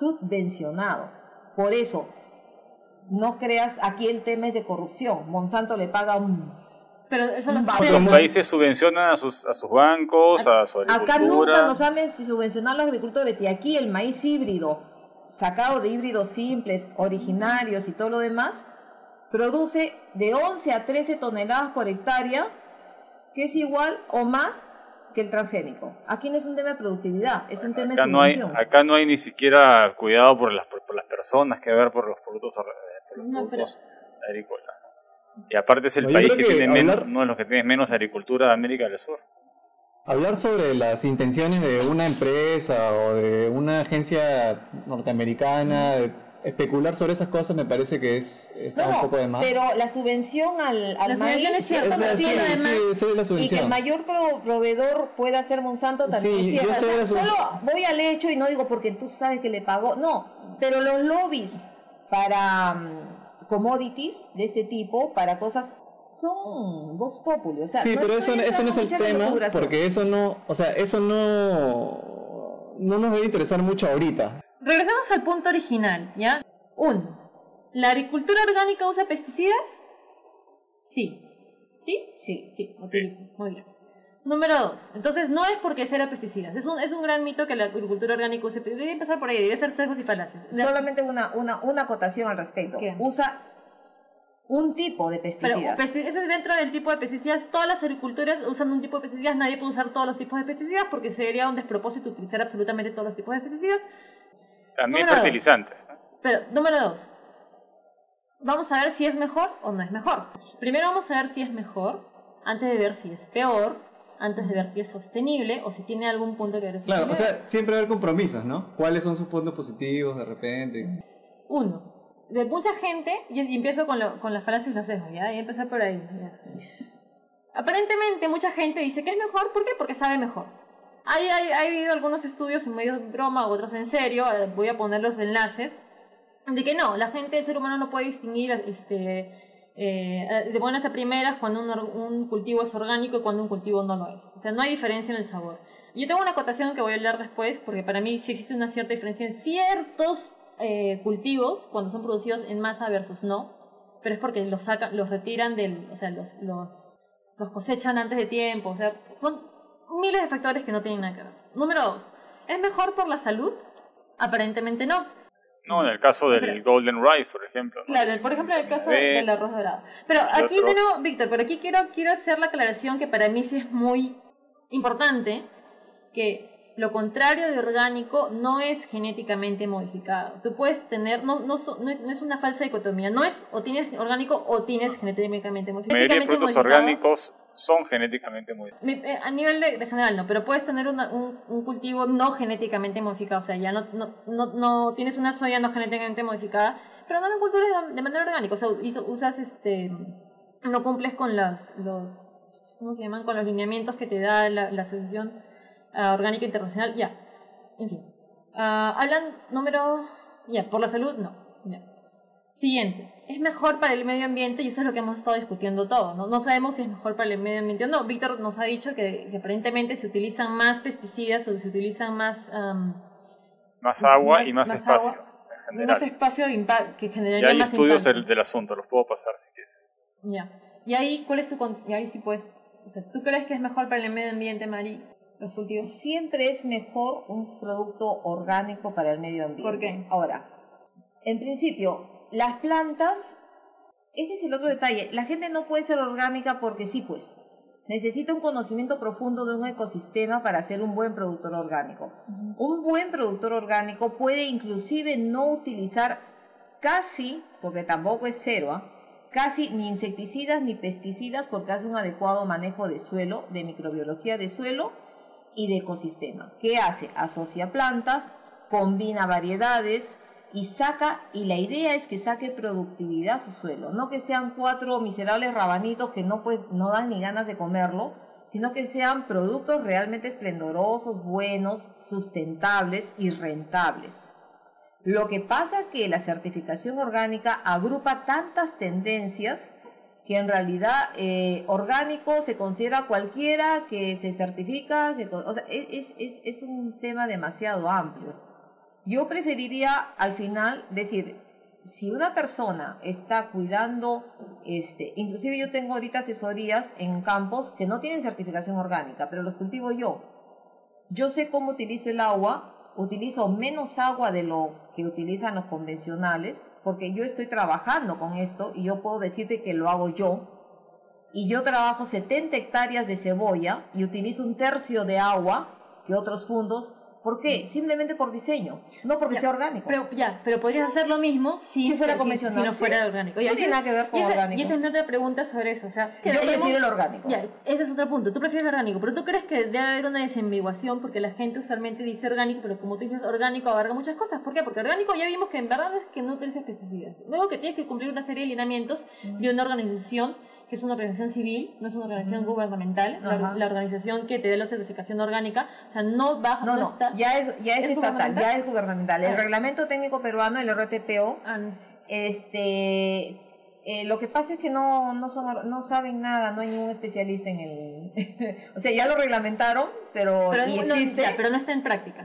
Por eso, no creas, aquí el tema es de corrupción. Monsanto le paga Pero eso lo sabemos. Los países subvencionan a sus bancos, a su agricultura. Acá nunca nos saben si subvencionar a los agricultores. Y aquí el maíz híbrido, sacado de híbridos simples, originarios y todo lo demás, produce de 11 a 13 toneladas por hectárea, que es igual o más que el transgénico. Aquí no es un tema de productividad, es un tema de subvención. Acá no hay ni siquiera cuidado por las personas que ver por los productos agrícolas. Y aparte es el país que tiene uno de los que tiene menos agricultura de América del Sur. Hablar sobre las intenciones de una empresa o de una agencia norteamericana, especular sobre esas cosas me parece que está un poco de más. Pero la subvención al maíz es cierta, sí, la subvención. Y que el mayor proveedor pueda ser Monsanto también es cierto. O sea, solo voy al hecho y no digo porque tú sabes que le pagó, no, pero los lobbies para commodities de este tipo, para cosas, son vox populi. O sea, sí, pero eso no es el tema, porque eso no nos debe interesar mucho ahorita. Regresamos al punto original, ¿ya? ¿La agricultura orgánica usa pesticidas? Sí. ¿Sí? Sí. Utiliza. Muy bien. Número 2. Entonces, no es porque cero pesticidas. Es un gran mito que la agricultura orgánica use. Debe empezar por ahí, debe ser sesgos y falacias. Solamente una acotación al respecto. ¿Qué? Usa un tipo de pesticidas. Pero ese es dentro del tipo de pesticidas. Todas las agriculturas usan un tipo de pesticidas. Nadie puede usar todos los tipos de pesticidas porque sería un despropósito utilizar absolutamente todos los tipos de pesticidas. También Número fertilizantes. Pero, número 2. Vamos a ver si es mejor o no es mejor. Primero vamos a ver si es mejor, antes de ver si es peor, antes de ver si es sostenible o si tiene algún punto que ver. Claro, o sea, siempre va a haber compromisos, ¿no? ¿Cuáles son sus puntos positivos de repente? 1. De mucha gente, y empiezo con las frases y los sesgos, ¿ya? Y empezar por ahí, ¿ya? Aparentemente mucha gente dice que es mejor, ¿por qué? Porque sabe mejor. Ha habido algunos estudios en medio de broma, otros en serio, voy a poner los enlaces, de que no, la gente, el ser humano no puede distinguir de buenas a primeras cuando un cultivo es orgánico y cuando un cultivo no lo es. O sea, no hay diferencia en el sabor. Yo tengo una acotación que voy a hablar después, porque para mí sí existe una cierta diferencia en ciertos cultivos cuando son producidos en masa versus no, pero es porque los retiran o sea, los cosechan antes de tiempo. O sea, son miles de factores que no tienen nada que ver. Número 2. ¿Es mejor por la salud? Aparentemente no. No, en el caso del Golden Rice, por ejemplo. ¿No? Claro, por ejemplo, en el caso del arroz dorado. Pero aquí de nuevo, Víctor, pero aquí quiero hacer la aclaración que para mí sí es muy importante, que lo contrario de orgánico no es genéticamente modificado. Tú puedes tener, no es una falsa dicotomía, no es o tienes orgánico o tienes genéticamente modificado. La mayoría de productos orgánicos son genéticamente modificados. A nivel de general no, pero puedes tener un cultivo no genéticamente modificado, o sea, ya no tienes una soya no genéticamente modificada, pero no la culturas de manera orgánica, o sea, usas no cumples con los ¿cómo se llaman? Con los lineamientos que te da la Asociación Orgánica Internacional, ya, en fin. Hablan por la salud, no, ya. Siguiente, ¿es mejor para el medio ambiente? Y eso es lo que hemos estado discutiendo todo, ¿no? No sabemos si es mejor para el medio ambiente o no. Víctor nos ha dicho que aparentemente se utilizan más pesticidas o se utilizan más agua y más espacio. En general. Más espacio que generaría y hay más estudios impacto. del asunto, los puedo pasar si quieres. Ya. Y ahí, ¿cuál es y ahí sí puedes, o sea, ¿tú crees que es mejor para el medio ambiente, Mari, los cultivos? Siempre es mejor un producto orgánico para el medio ambiente. ¿Por qué? Ahora, en principio, las plantas, ese es el otro detalle. La gente no puede ser orgánica porque sí, pues. Necesita un conocimiento profundo de un ecosistema para ser un buen productor orgánico. Un buen productor orgánico puede inclusive no utilizar casi, porque tampoco es cero, casi ni insecticidas ni pesticidas porque hace un adecuado manejo de suelo, de microbiología de suelo y de ecosistema. ¿Qué hace? Asocia plantas, combina variedades y la idea es que saque productividad a su suelo, no que sean 4 miserables rabanitos que no dan ni ganas de comerlo, sino que sean productos realmente esplendorosos, buenos, sustentables y rentables. Lo que pasa es que la certificación orgánica agrupa tantas tendencias que en realidad orgánico se considera cualquiera que se certifica, o sea, es un tema demasiado amplio. Yo preferiría al final decir, si una persona está cuidando, inclusive yo tengo ahorita asesorías en campos que no tienen certificación orgánica, pero los cultivo yo. Yo sé cómo utilizo el agua, utilizo menos agua de lo que utilizan los convencionales, porque yo estoy trabajando con esto y yo puedo decirte que lo hago yo. Y yo trabajo 70 hectáreas de cebolla y utilizo 1/3 de agua que otros fundos. ¿Por qué? Simplemente por diseño, no porque sea orgánico. Pero podrías hacer lo mismo si fuera convencional. Si no fuera orgánico. No tiene nada que ver con orgánico. Y esa es mi otra pregunta sobre eso. O sea, yo prefiero el orgánico. Ya, ese es otro punto. Tú prefieres el orgánico, pero tú crees que debe haber una desambiguación porque la gente usualmente dice orgánico, pero como tú dices orgánico abarca muchas cosas. ¿Por qué? Porque orgánico ya vimos que en verdad es que no utilizas pesticidas. Luego que tienes que cumplir una serie de lineamientos de una organización que es una organización civil, no es una organización gubernamental, la organización que te dé la certificación orgánica, o sea, no baja, no está... Ya es estatal, ya es gubernamental. El reglamento técnico peruano, el RTPO, Lo que pasa es que no saben nada, no hay ningún especialista en el... O sea, ya lo reglamentaron, pero y existe. Pero no está en práctica.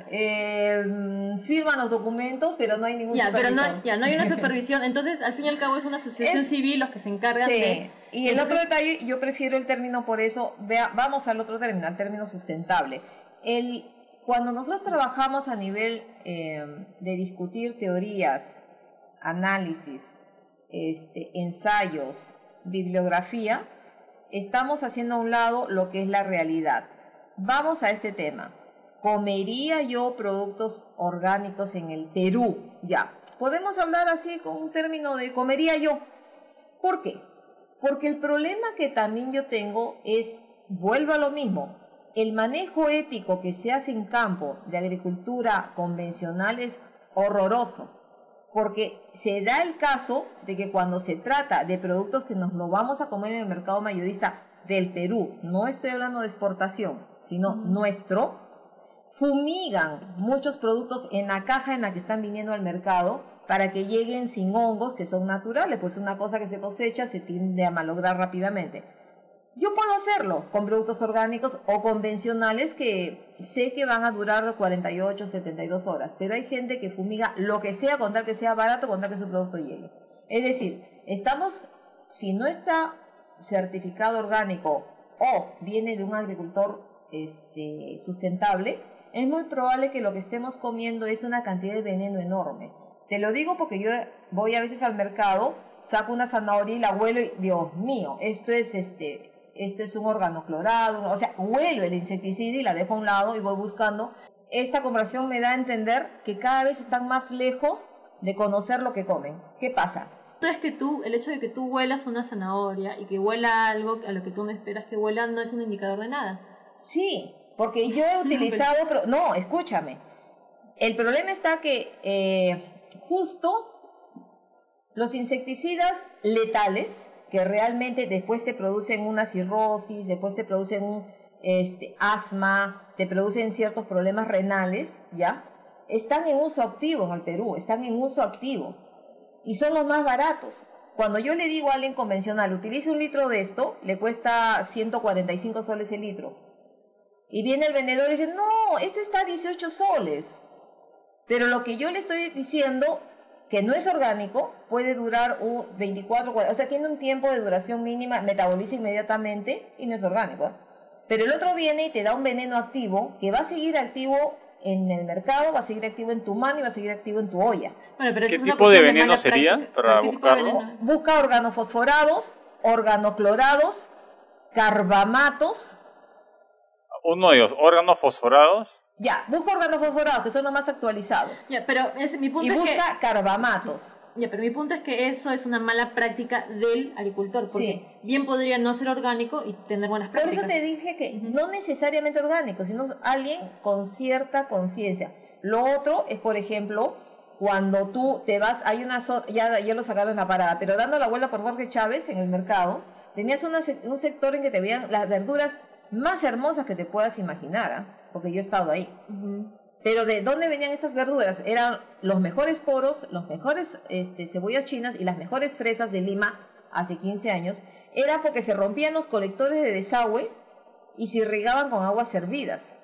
Firman los documentos, pero no hay ningún supervisor. No hay una supervisión. Entonces, al fin y al cabo, es una asociación civil los que se encargan de... Y el otro detalle, yo prefiero el término por eso, vamos al otro término, al término sustentable. Cuando nosotros trabajamos a nivel de discutir teorías, análisis, ensayos, bibliografía, estamos haciendo a un lado lo que es la realidad. Vamos a este tema. ¿Comería yo productos orgánicos en el Perú? Ya. Podemos hablar así con un término de comería yo. ¿Por qué? Porque el problema que también yo tengo es, vuelvo a lo mismo, el manejo ético que se hace en campo de agricultura convencional es horroroso. Porque se da el caso de que cuando se trata de productos que nos lo vamos a comer en el mercado mayorista del Perú, no estoy hablando de exportación, sino nuestro, fumigan muchos productos en la caja en la que están viniendo al mercado para que lleguen sin hongos que son naturales, pues una cosa que se cosecha se tiende a malograr rápidamente. Yo puedo hacerlo con productos orgánicos o convencionales que sé que van a durar 48, 72 horas, pero hay gente que fumiga lo que sea con tal que sea barato, con tal que su producto llegue. Es decir, si no está certificado orgánico o viene de un agricultor sustentable, es muy probable que lo que estemos comiendo es una cantidad de veneno enorme. Te lo digo porque yo voy a veces al mercado, saco una zanahoria y la huelo y, Dios mío, esto es un organoclorado, o sea, huelo el insecticida y la dejo a un lado y voy buscando. Esta comparación me da a entender que cada vez están más lejos de conocer lo que comen. ¿Qué pasa? Entonces el hecho de que tú huelas una zanahoria y que huela algo a lo que tú no esperas que huela no es un indicador de nada. Sí, porque yo he utilizado... No, escúchame. El problema está que justo los insecticidas letales, que realmente después te producen una cirrosis, después te producen un asma, te producen ciertos problemas renales, ¿ya? Están en uso activo en el Perú, están en uso activo. Y son los más baratos. Cuando yo le digo a alguien convencional, utilice 1 litro de esto, le cuesta 145 soles el litro. Y viene el vendedor y dice, no, esto está a 18 soles. Pero lo que yo le estoy diciendo, que no es orgánico, puede durar 24, 40, o sea, tiene un tiempo de duración mínima, metaboliza inmediatamente y no es orgánico. Pero el otro viene y te da un veneno activo que va a seguir activo en el mercado, va a seguir activo en tu mano y va a seguir activo en tu olla. Bueno, pero ¿Qué tipo de veneno sería para buscarlo? Busca organofosforados, organoclorados, carbamatos. Uno de ellos, órganos fosforados. Ya, busca organofosforados, que son los más actualizados. Ya, pero mi punto y es busca carbamatos. Ya, pero mi punto es que eso es una mala práctica del agricultor, porque bien podría no ser orgánico y tener buenas prácticas. Por eso te dije que no necesariamente orgánico, sino alguien con cierta conciencia. Lo otro es, por ejemplo, cuando tú te vas, hay una ya lo sacaron en la parada, pero dando la vuelta por Jorge Chávez en el mercado, tenías un sector en que te veían las verduras más hermosas que te puedas imaginar, porque yo he estado ahí. Pero ¿de dónde venían estas verduras? Eran los mejores poros, los mejores cebollas chinas y las mejores fresas de Lima hace 15 años. Era porque se rompían los colectores de desagüe y se irrigaban con aguas servidas.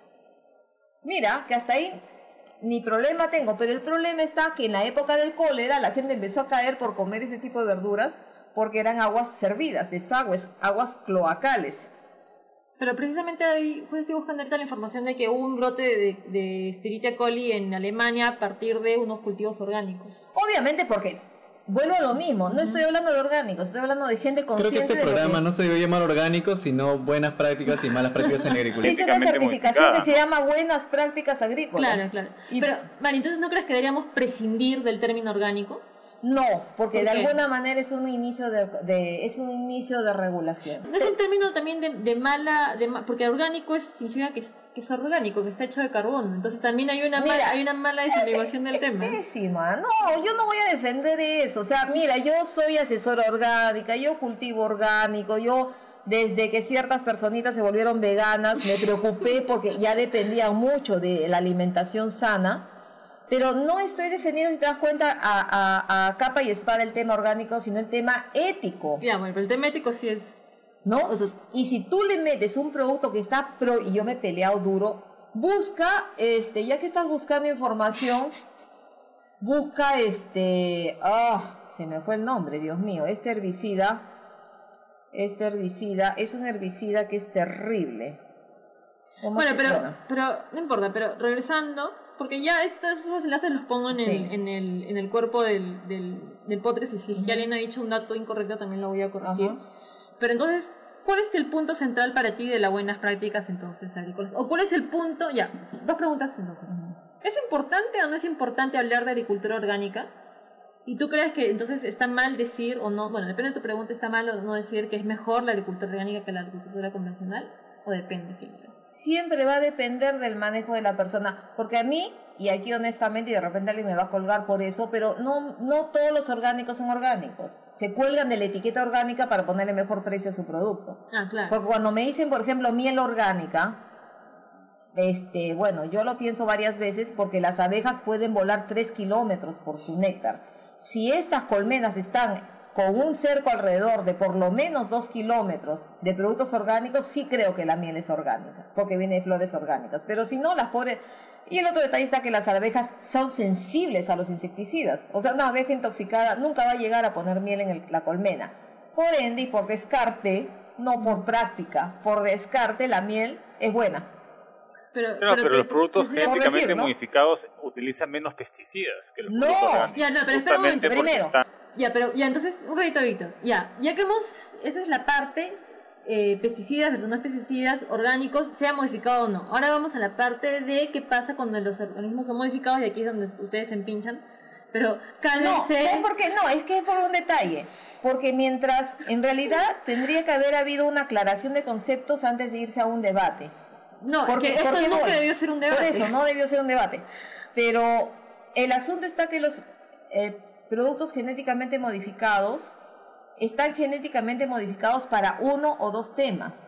Mira, que hasta ahí ni problema tengo, pero el problema está que en la época del cólera la gente empezó a caer por comer ese tipo de verduras porque eran aguas servidas, desagües, aguas cloacales. Pero precisamente ahí pues estoy buscando ahorita la información de que hubo un brote de Escherichia coli en Alemania a partir de unos cultivos orgánicos. Obviamente porque vuelvo a lo mismo, no estoy hablando de orgánicos, estoy hablando de gente consciente. Creo que este programa no se debe llamar orgánico, sino buenas prácticas y malas prácticas en la agricultura. Existe una certificación que se llama buenas prácticas agrícolas. Claro. Pero, Mari, entonces ¿no crees que deberíamos prescindir del término orgánico? No, porque de alguna manera es un inicio de regulación. ¿No es un término también de mala, porque orgánico significa que es orgánico, que está hecho de carbono? Entonces también hay una mala desagregación del tema. Es pésima. No, yo no voy a defender eso. O sea, mira, yo soy asesora orgánica, yo cultivo orgánico, yo desde que ciertas personitas se volvieron veganas me preocupé porque ya dependía mucho de la alimentación sana. Pero no estoy defendiendo, si te das cuenta, a capa y espada el tema orgánico, sino el tema ético. Ya, bueno, pero el tema ético sí es... ¿No? Y si tú le metes un producto que está y yo me he peleado duro, busca, ya que estás buscando información, busca se me fue el nombre, Dios mío, este herbicida es un herbicida que es terrible. Bueno, pero no importa, pero regresando, porque ya esos enlaces los pongo en el cuerpo del podcast, y si alguien ha dicho un dato incorrecto también lo voy a corregir. Pero entonces, ¿cuál es el punto central para ti de las buenas prácticas entonces agrícolas? ¿O cuál es el punto? Ya, dos preguntas entonces. ¿Es importante o no es importante hablar de agricultura orgánica? ¿Y tú crees que entonces está mal decir o no? Bueno, depende de tu pregunta, ¿está mal o no decir que es mejor la agricultura orgánica que la agricultura convencional? ¿O depende siempre? Siempre va a depender del manejo de la persona. Porque a mí, y aquí honestamente, y de repente alguien me va a colgar por eso, pero no todos los orgánicos son orgánicos. Se cuelgan de la etiqueta orgánica para ponerle mejor precio a su producto. Ah, claro. Porque cuando me dicen, por ejemplo, miel orgánica, bueno, yo lo pienso varias veces porque las abejas pueden volar 3 kilómetros por su néctar. Si estas colmenas están con un cerco alrededor de por lo menos 2 kilómetros de productos orgánicos, sí creo que la miel es orgánica, porque viene de flores orgánicas. Pero si no, las pobres... Y el otro detalle está que las abejas son sensibles a los insecticidas. O sea, una abeja intoxicada nunca va a llegar a poner miel en la colmena. Por ende, y por descarte, no por práctica, por descarte, la miel es buena. Pero los productos genéticamente modificados utilizan menos pesticidas que los productos orgánicos. Ya, no, pero espera un momento, primero. Ya, entonces, un ratito, Víctor. Ya que esa es la parte, pesticidas versus no pesticidas, orgánicos, sea modificado o no. Ahora vamos a la parte de qué pasa cuando los organismos son modificados, y aquí es donde ustedes se empinchan. Pero cálmense. No, ¿sabes por qué? No, es que es por un detalle. Porque mientras, en realidad, tendría que haber habido una aclaración de conceptos antes de irse a un debate. No, porque esto nunca debió ser un debate. Por eso, no debió ser un debate. Pero el asunto está que los productos genéticamente modificados están genéticamente modificados para uno o dos temas.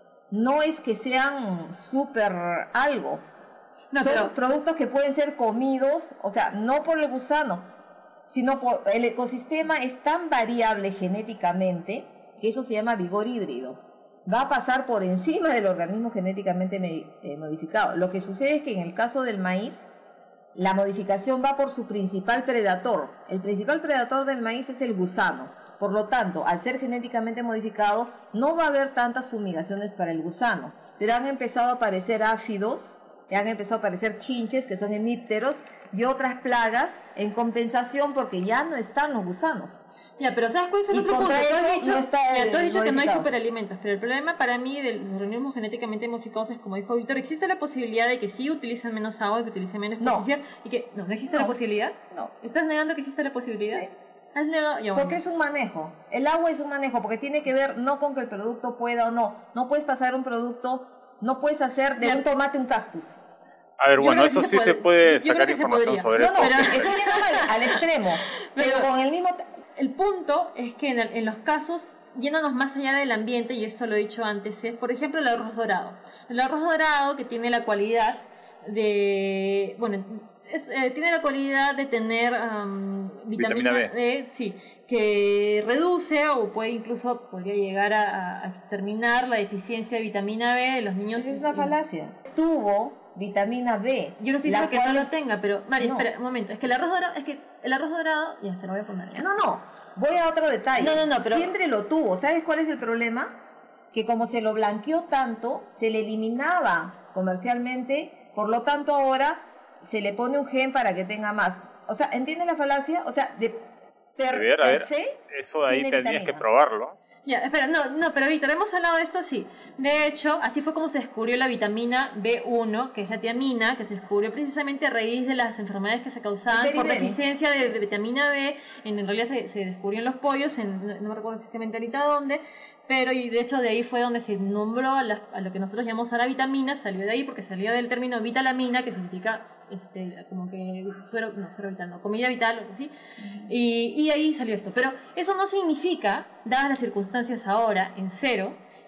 No es que sean súper algo. No, son productos que pueden ser comidos, o sea, no por el gusano, sino por el ecosistema es tan variable genéticamente que eso se llama vigor híbrido. Va a pasar por encima del organismo genéticamente modificado. Lo que sucede es que en el caso del maíz, la modificación va por su principal predator. El principal predator del maíz es el gusano. Por lo tanto, al ser genéticamente modificado, no va a haber tantas fumigaciones para el gusano. Pero han empezado a aparecer áfidos, han empezado a aparecer chinches, que son hemípteros, y otras plagas en compensación porque ya no están los gusanos. Ya, pero ¿sabes cuál es el otro punto? Tú has dicho que no hay superalimentos, pero el problema para mí de los organismos genéticamente modificados es, como dijo Víctor, existe la posibilidad de que sí utilicen menos agua, que utilicen menos pesticidas, y que no existe la posibilidad. No. ¿Estás negando que existe la posibilidad? Sí. ¿Has negado? Ya, bueno. Porque es un manejo. El agua es un manejo, porque tiene que ver no con que el producto pueda o no. No puedes pasar un producto, no puedes hacer de un tomate un cactus. A ver, bueno, eso sí se puede sacar información sobre eso. Pero estoy yendo al extremo. Pero con el mismo... El punto es que en los casos, yéndonos más allá del ambiente, y esto lo he dicho antes, es, por ejemplo, el arroz dorado. El arroz dorado, que tiene la cualidad de... Bueno, tiene la cualidad de tener vitamina B, sí, que reduce o podría llegar a exterminar la deficiencia de vitamina B de los niños. Eso es una falacia. Tuvo vitamina B. Yo no estoy diciendo que no lo tenga, pero Mari, espera un momento. Es que el arroz dorado, ya te lo voy a poner. ¿Ya? No, voy a otro detalle. No, pero siempre lo tuvo. ¿Sabes cuál es el problema? Que como se lo blanqueó tanto, se le eliminaba comercialmente, por lo tanto ahora se le pone un gen para que tenga más. O sea, ¿entiendes la falacia? O sea, per se, eso de ahí tendrías que probarlo. Ya, espera, no, pero Víctor, hemos hablado de esto, sí. De hecho, así fue como se descubrió la vitamina B1, que es la tiamina, que se descubrió precisamente a raíz de las enfermedades que se causaban por deficiencia de vitamina B. En realidad se descubrió en los pollos, no me recuerdo exactamente ahorita dónde, pero y de hecho de ahí fue donde se nombró a lo que nosotros llamamos ahora vitamina, salió de ahí porque salió del término vitalamina, que significa como que comida vital o algo así, y ahí salió esto. Pero eso no significa, dadas las circunstancias ahora, en cero,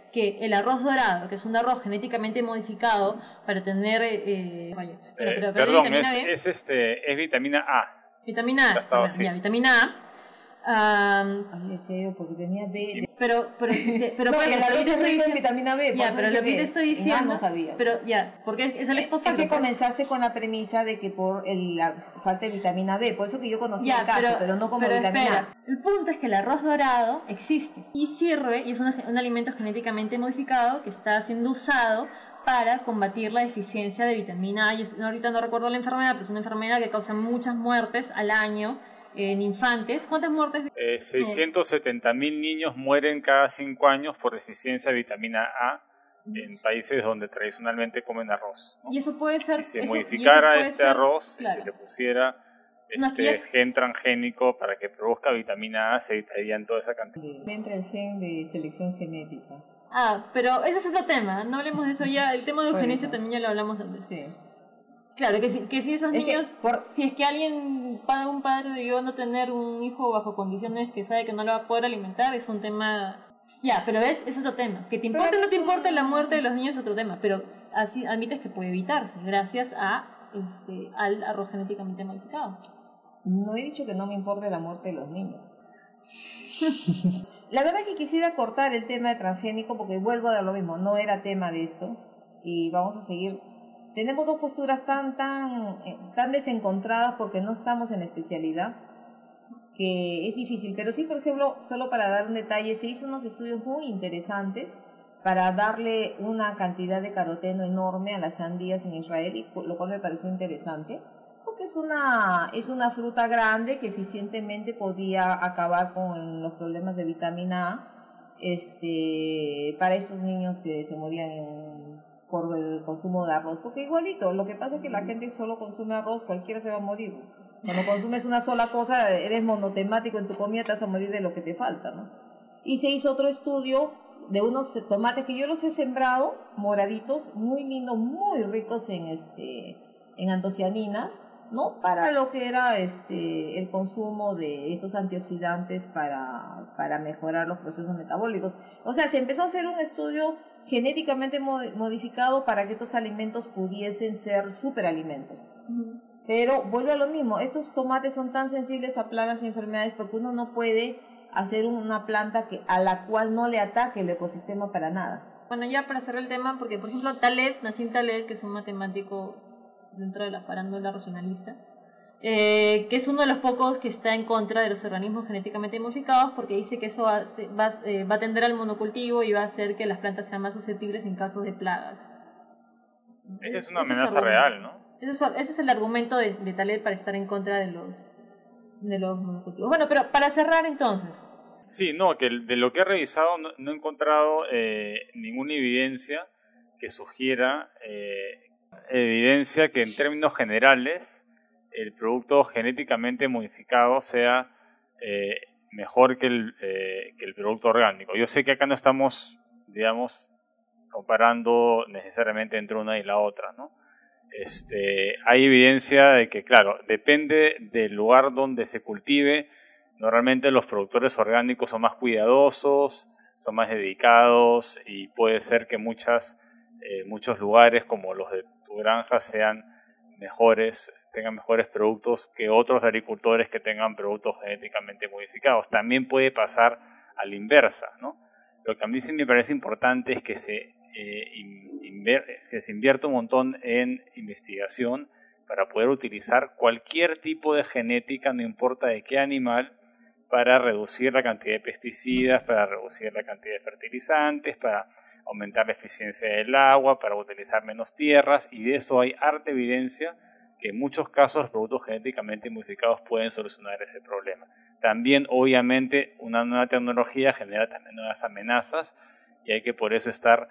que el arroz dorado, que es un arroz genéticamente modificado para tener Perdón, vitamina B, es vitamina A. vitamina A, Estado así. ya, vitamina A. Ay, ese porque tenía B. Pero No, pues, y el lo que arroz te es estoy rico en diciendo- vitamina B. por Ya, eso pero dije lo que te B. estoy En A diciendo, no sabía. pero ya, porque es el Es expostfacto. que pues. comenzaste con la premisa de que por la falta de vitamina B, por eso que yo conocía el caso, pero no como vitamina espera. A. El punto es que el arroz dorado existe y sirve, y es un alimento genéticamente modificado que está siendo usado para combatir la deficiencia de vitamina A. Ahorita no recuerdo la enfermedad, pero es una enfermedad que causa muchas muertes al año en infantes. ¿Cuántas muertes? 670.000 niños mueren cada 5 años por deficiencia de vitamina A en países donde tradicionalmente comen arroz, ¿no? Y eso puede ser... Si se eso modificara puede este ser- arroz y claro. se le pusiera No, es que ya es- gen transgénico para que produzca vitamina A, se evitarían toda esa cantidad. Entra el gen de selección genética. pero ese es otro tema, no hablemos de eso ya. El tema de Por eugenesia eso. también ya lo hablamos antes. Sí. Claro, que si esos Es que niños, si es que un padre decidió no tener un hijo bajo condiciones que sabe que no lo va a poder alimentar, es un tema... Ya, pero es otro tema. Que te importe o no te importe la muerte de los niños es otro tema, pero así admites que puede evitarse gracias al arroz genéticamente modificado. No he dicho que no me importe la muerte de los niños. La verdad que quisiera cortar el tema de transgénico porque vuelvo a dar lo mismo, no era tema de esto y vamos a seguir. Tenemos dos posturas tan desencontradas porque no estamos en la especialidad que es difícil, pero sí, por ejemplo, solo para dar un detalle, se hizo unos estudios muy interesantes para darle una cantidad de caroteno enorme a las sandías en Israel, y lo cual me pareció interesante, porque es una fruta grande que eficientemente podía acabar con los problemas de vitamina A para estos niños que se morían por el consumo de arroz, porque igualito, lo que pasa es que la gente solo consume arroz, cualquiera se va a morir. Cuando consumes una sola cosa, eres monotemático en tu comida, te vas a morir de lo que te falta, ¿no? Y se hizo otro estudio de unos tomates que yo los he sembrado, moraditos, muy lindos, muy ricos en antocianinas, ¿no? Para lo que era el consumo de estos antioxidantes para mejorar los procesos metabólicos. O sea, se empezó a hacer un estudio genéticamente modificado para que estos alimentos pudiesen ser superalimentos. Pero vuelvo a lo mismo, estos tomates son tan sensibles a plagas y enfermedades porque uno no puede hacer una planta a la cual no le ataque el ecosistema para nada. Bueno, ya para cerrar el tema, porque por ejemplo Nassim Taleb, que es un matemático dentro de la farándula racionalista, que es uno de los pocos que está en contra de los organismos genéticamente modificados porque dice que eso va a tender al monocultivo y va a hacer que las plantas sean más susceptibles en casos de plagas. Esa es una Ese amenaza su argumento. real, ¿no? Ese es el argumento de Taleb para estar en contra de los monocultivos. Bueno, pero para cerrar entonces. Sí, no, que de lo que he revisado no he encontrado ninguna evidencia que sugiera evidencia que en términos generales el producto genéticamente modificado sea mejor que el producto orgánico. Yo sé que acá no estamos, digamos, comparando necesariamente entre una y la otra, ¿no? Hay evidencia de que, claro, depende del lugar donde se cultive. Normalmente los productores orgánicos son más cuidadosos, son más dedicados y puede ser que muchos lugares como los de tu granja sean tengan mejores productos que otros agricultores que tengan productos genéticamente modificados. También puede pasar a la inversa, ¿no? Lo que a mí sí me parece importante es que se invierta un montón en investigación para poder utilizar cualquier tipo de genética, no importa de qué animal, para reducir la cantidad de pesticidas, para reducir la cantidad de fertilizantes, para aumentar la eficiencia del agua, para utilizar menos tierras, y de eso hay harta evidencia que en muchos casos los productos genéticamente modificados pueden solucionar ese problema. También, obviamente, una nueva tecnología genera también nuevas amenazas y hay que por eso estar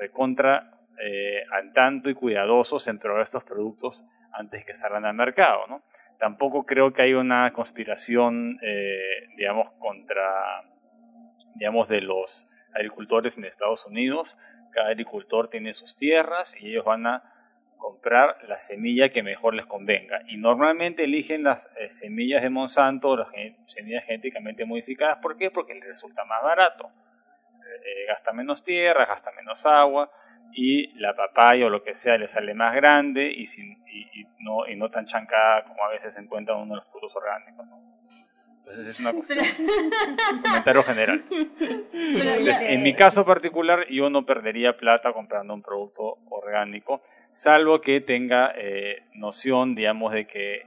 al tanto y cuidadosos en probar estos productos antes que salgan al mercado, ¿no? Tampoco creo que haya una conspiración, contra, de los agricultores en Estados Unidos. Cada agricultor tiene sus tierras y ellos van a comprar la semilla que mejor les convenga. Y normalmente eligen las semillas de Monsanto o las semillas genéticamente modificadas. ¿Por qué? Porque les resulta más barato. gasta menos tierra, gasta menos agua, y la papaya o lo que sea le sale más grande y no tan chancada como a veces se encuentra uno de los productos orgánicos, ¿no? Entonces es una cuestión, un comentario general. Entonces, en mi caso particular, yo no perdería plata comprando un producto orgánico, salvo que tenga noción, digamos, de que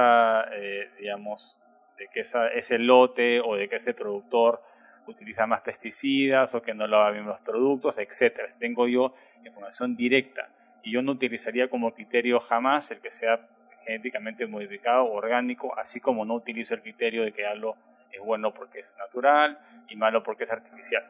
ese lote o de que ese productor utiliza más pesticidas o que no lava bien los productos, etcétera. Si tengo yo información directa, y yo no utilizaría como criterio jamás el que sea genéticamente modificado o orgánico, así como no utilizo el criterio de que algo es bueno porque es natural y malo porque es artificial.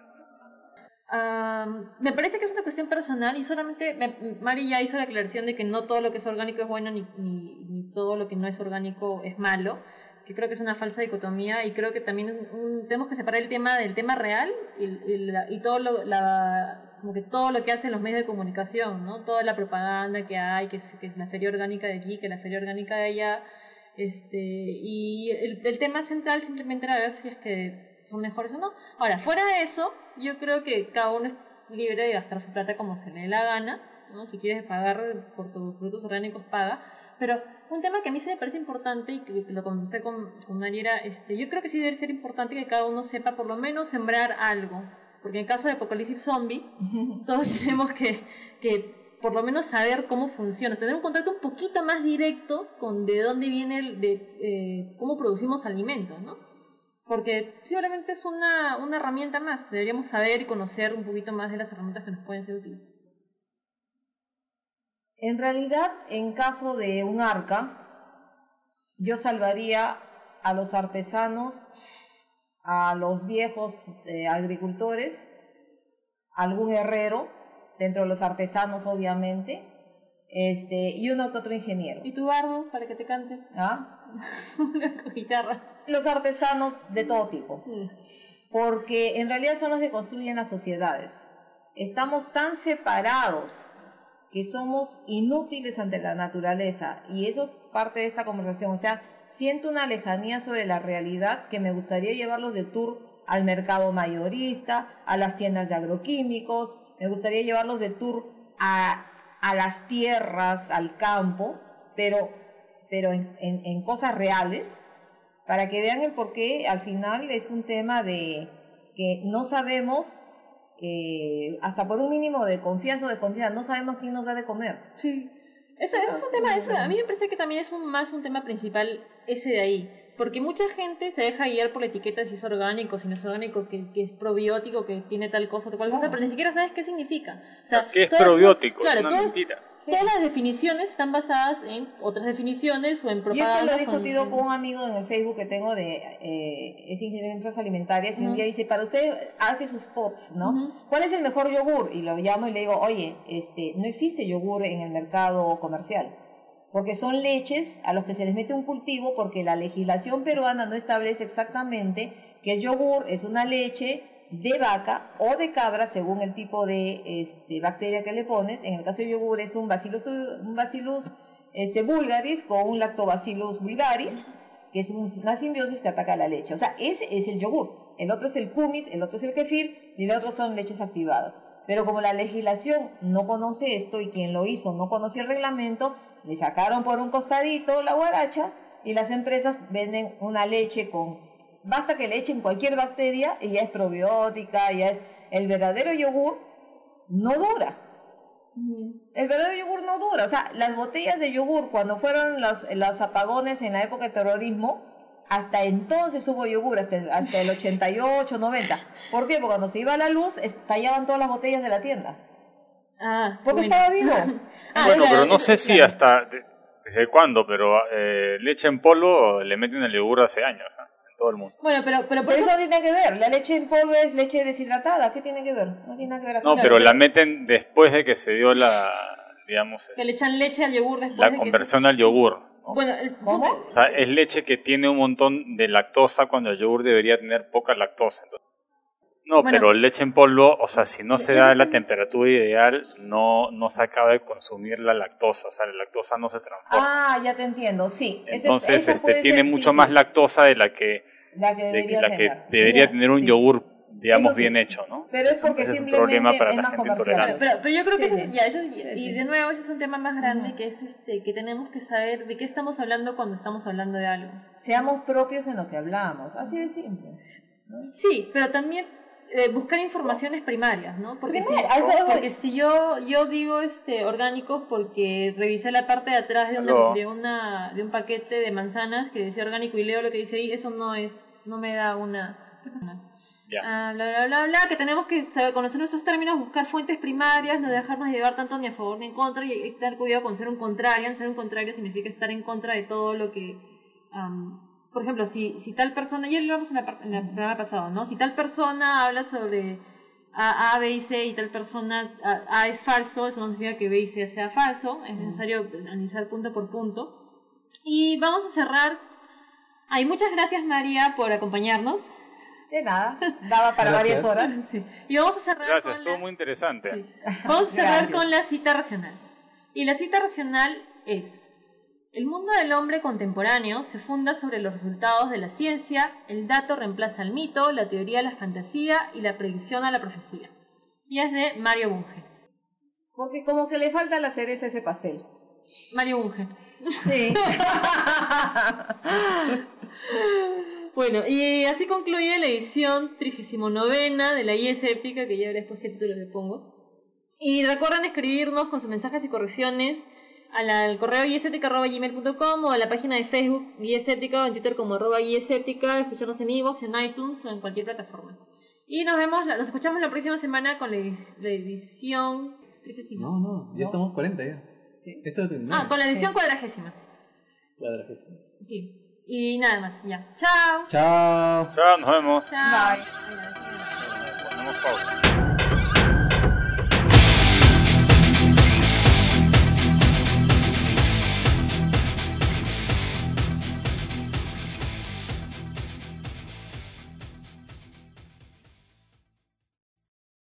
Me parece que es una cuestión personal y solamente Mari ya hizo la aclaración de que no todo lo que es orgánico es bueno ni todo lo que no es orgánico es malo, que creo que es una falsa dicotomía, y creo que también tenemos que separar el tema del tema real y todo como que todo lo que hacen los medios de comunicación, ¿no? Toda la propaganda que hay, que es la feria orgánica de aquí, que la feria orgánica de allá, y el tema central simplemente era ver si es que son mejores o no. Ahora, fuera de eso, yo creo que cada uno es libre de gastar su plata como se le dé la gana, ¿no? Si quieres pagar por tus productos orgánicos, paga. Pero un tema que a mí se me parece importante y que lo conversé con Mari era, yo creo que sí debe ser importante que cada uno sepa por lo menos sembrar algo. Porque en caso de apocalipsis zombie, todos tenemos que por lo menos saber cómo funciona, tener un contacto un poquito más directo con de dónde viene, cómo producimos alimentos, ¿no? Porque simplemente es una herramienta más. Deberíamos saber y conocer un poquito más de las herramientas que nos pueden ser útiles. En realidad, en caso de un arca, yo salvaría a los artesanos, a los viejos agricultores, algún herrero, dentro de los artesanos obviamente, y uno que otro ingeniero. ¿Y tu bardo para que te cante? ¿Ah? Una guitarra. Los artesanos de todo tipo, porque en realidad son los que construyen las sociedades. Estamos tan separados que somos inútiles ante la naturaleza, y eso parte de esta conversación. O sea, siento una lejanía sobre la realidad que me gustaría llevarlos de tour al mercado mayorista, a las tiendas de agroquímicos, me gustaría llevarlos de tour a las tierras, al campo, pero en cosas reales, para que vean el por qué al final es un tema de que no sabemos, hasta por un mínimo de confianza o desconfianza, no sabemos quién nos da de comer. Sí. Eso es un tema, a mí me parece que también es más un tema principal ese de ahí, porque mucha gente se deja guiar por la etiqueta si es orgánico, si no es orgánico, que es probiótico, que tiene tal cosa, tal cosa, pero ni siquiera sabes qué significa. O sea, ¿qué es probiótico? Claro, es una mentira. Todas las definiciones están basadas en otras definiciones o en propaganda. Yo lo he discutido con un amigo en el Facebook que tengo es ingeniero en industrias alimentarias, y un día dice, para usted hace sus pots, ¿no? ¿Cuál es el mejor yogur? Y lo llamo y le digo, oye, no existe yogur en el mercado comercial, porque son leches a los que se les mete un cultivo, porque la legislación peruana no establece exactamente que el yogur es una leche de vaca o de cabra según el tipo de bacteria que le pones. En el caso de yogur es un bacillus vulgaris con un lactobacillus vulgaris, que es una simbiosis que ataca la leche. O sea, ese es el yogur. El otro es el kumis, el otro es el kefir y el otro son leches activadas. Pero como la legislación no conoce esto y quien lo hizo no conocía el reglamento, le sacaron por un costadito la guaracha, y las empresas venden una leche basta que le echen cualquier bacteria y ya es probiótica, ya es... El verdadero yogur no dura. El verdadero yogur no dura. O sea, las botellas de yogur, cuando fueron los apagones en la época del terrorismo, hasta entonces hubo yogur, hasta el 88, 90. ¿Por qué? Porque cuando se iba la luz, estallaban todas las botellas de la tienda. Porque estaba vivo. Bueno, pero no sé si desde cuándo, pero leche en polvo le meten el yogur hace años, ¿eh? Todo el mundo. Bueno, pero por eso no tiene que ver. La leche en polvo es leche deshidratada. ¿Qué tiene que ver? No tiene nada que ver aquí. No, pero la meten después de que se dio que le echan leche al yogur después la conversión al yogur, ¿no? Bueno, ¿cómo? O sea, es leche que tiene un montón de lactosa cuando el yogur debería tener poca lactosa. Entonces, pero leche en polvo, o sea, si no se da la temperatura ideal, no se acaba de consumir la lactosa, o sea, la lactosa no se transforma. Ya te entiendo, sí. Entonces, tiene mucho más lactosa de la que debería tener un yogur digamos, Eso sí. bien hecho, ¿no? Pero es porque ese un simplemente problema para es la más gente comercial. intolerante. Pero yo creo que Sí, ese- sí. ya, eso, Sí, y sí. de nuevo ese es un tema más grande que es que tenemos que saber de qué estamos hablando cuando estamos hablando de algo. Seamos propios en lo que hablamos, así de simple. Sí, pero también buscar informaciones primarias, ¿no? Porque Primarias, si yo digo orgánicos porque revisé la parte de atrás Aló. de un paquete de manzanas que decía orgánico y leo lo que dice ahí, eso no me da una... ¿Qué pasa? Ya. Bla, bla, bla, bla, que tenemos que saber conocer nuestros términos, buscar fuentes primarias, no dejarnos llevar tanto ni a favor ni en contra y tener cuidado con ser un contrarian. Ser un contrario significa estar en contra de todo lo que... por ejemplo, si tal persona, ya lo hablamos en el programa pasado, ¿no? Si tal persona habla sobre A, B y C y tal persona A es falso, eso no significa que B y C sea falso, es necesario analizar punto por punto. Y vamos a cerrar. Ay, muchas gracias María por acompañarnos. De nada, daba para varias horas. Sí. Y vamos a cerrar Gracias, con estuvo la... muy interesante. Sí. Vamos a cerrar Gracias. con la cita racional. Y la cita racional es: el mundo del hombre contemporáneo se funda sobre los resultados de la ciencia, el dato reemplaza al mito, la teoría a la fantasía y la predicción a la profecía. Y es de Mario Bunge. Porque como que le falta la cereza a ese pastel. Mario Bunge. Sí. Bueno, y así concluye la edición 39ª de la Guía Escéptica, que ya veré después qué título le pongo. Y recuerden escribirnos con sus mensajes y correcciones al correo guiaescéptica@gmail.com o a la página de Facebook Guía Escéptica o en Twitter como @Guía Escéptica, escucharnos en iVoox, en iTunes o en cualquier plataforma. Y nos escuchamos la próxima semana con la edición 30. No, ya estamos 40 ya. Sí. Esto es 39. Con la edición 40ª. Cuadragésimo. Sí. Y nada más, ya. Chao. Chao. Chao, nos vemos. Chao. Bye. Ponemos pausa.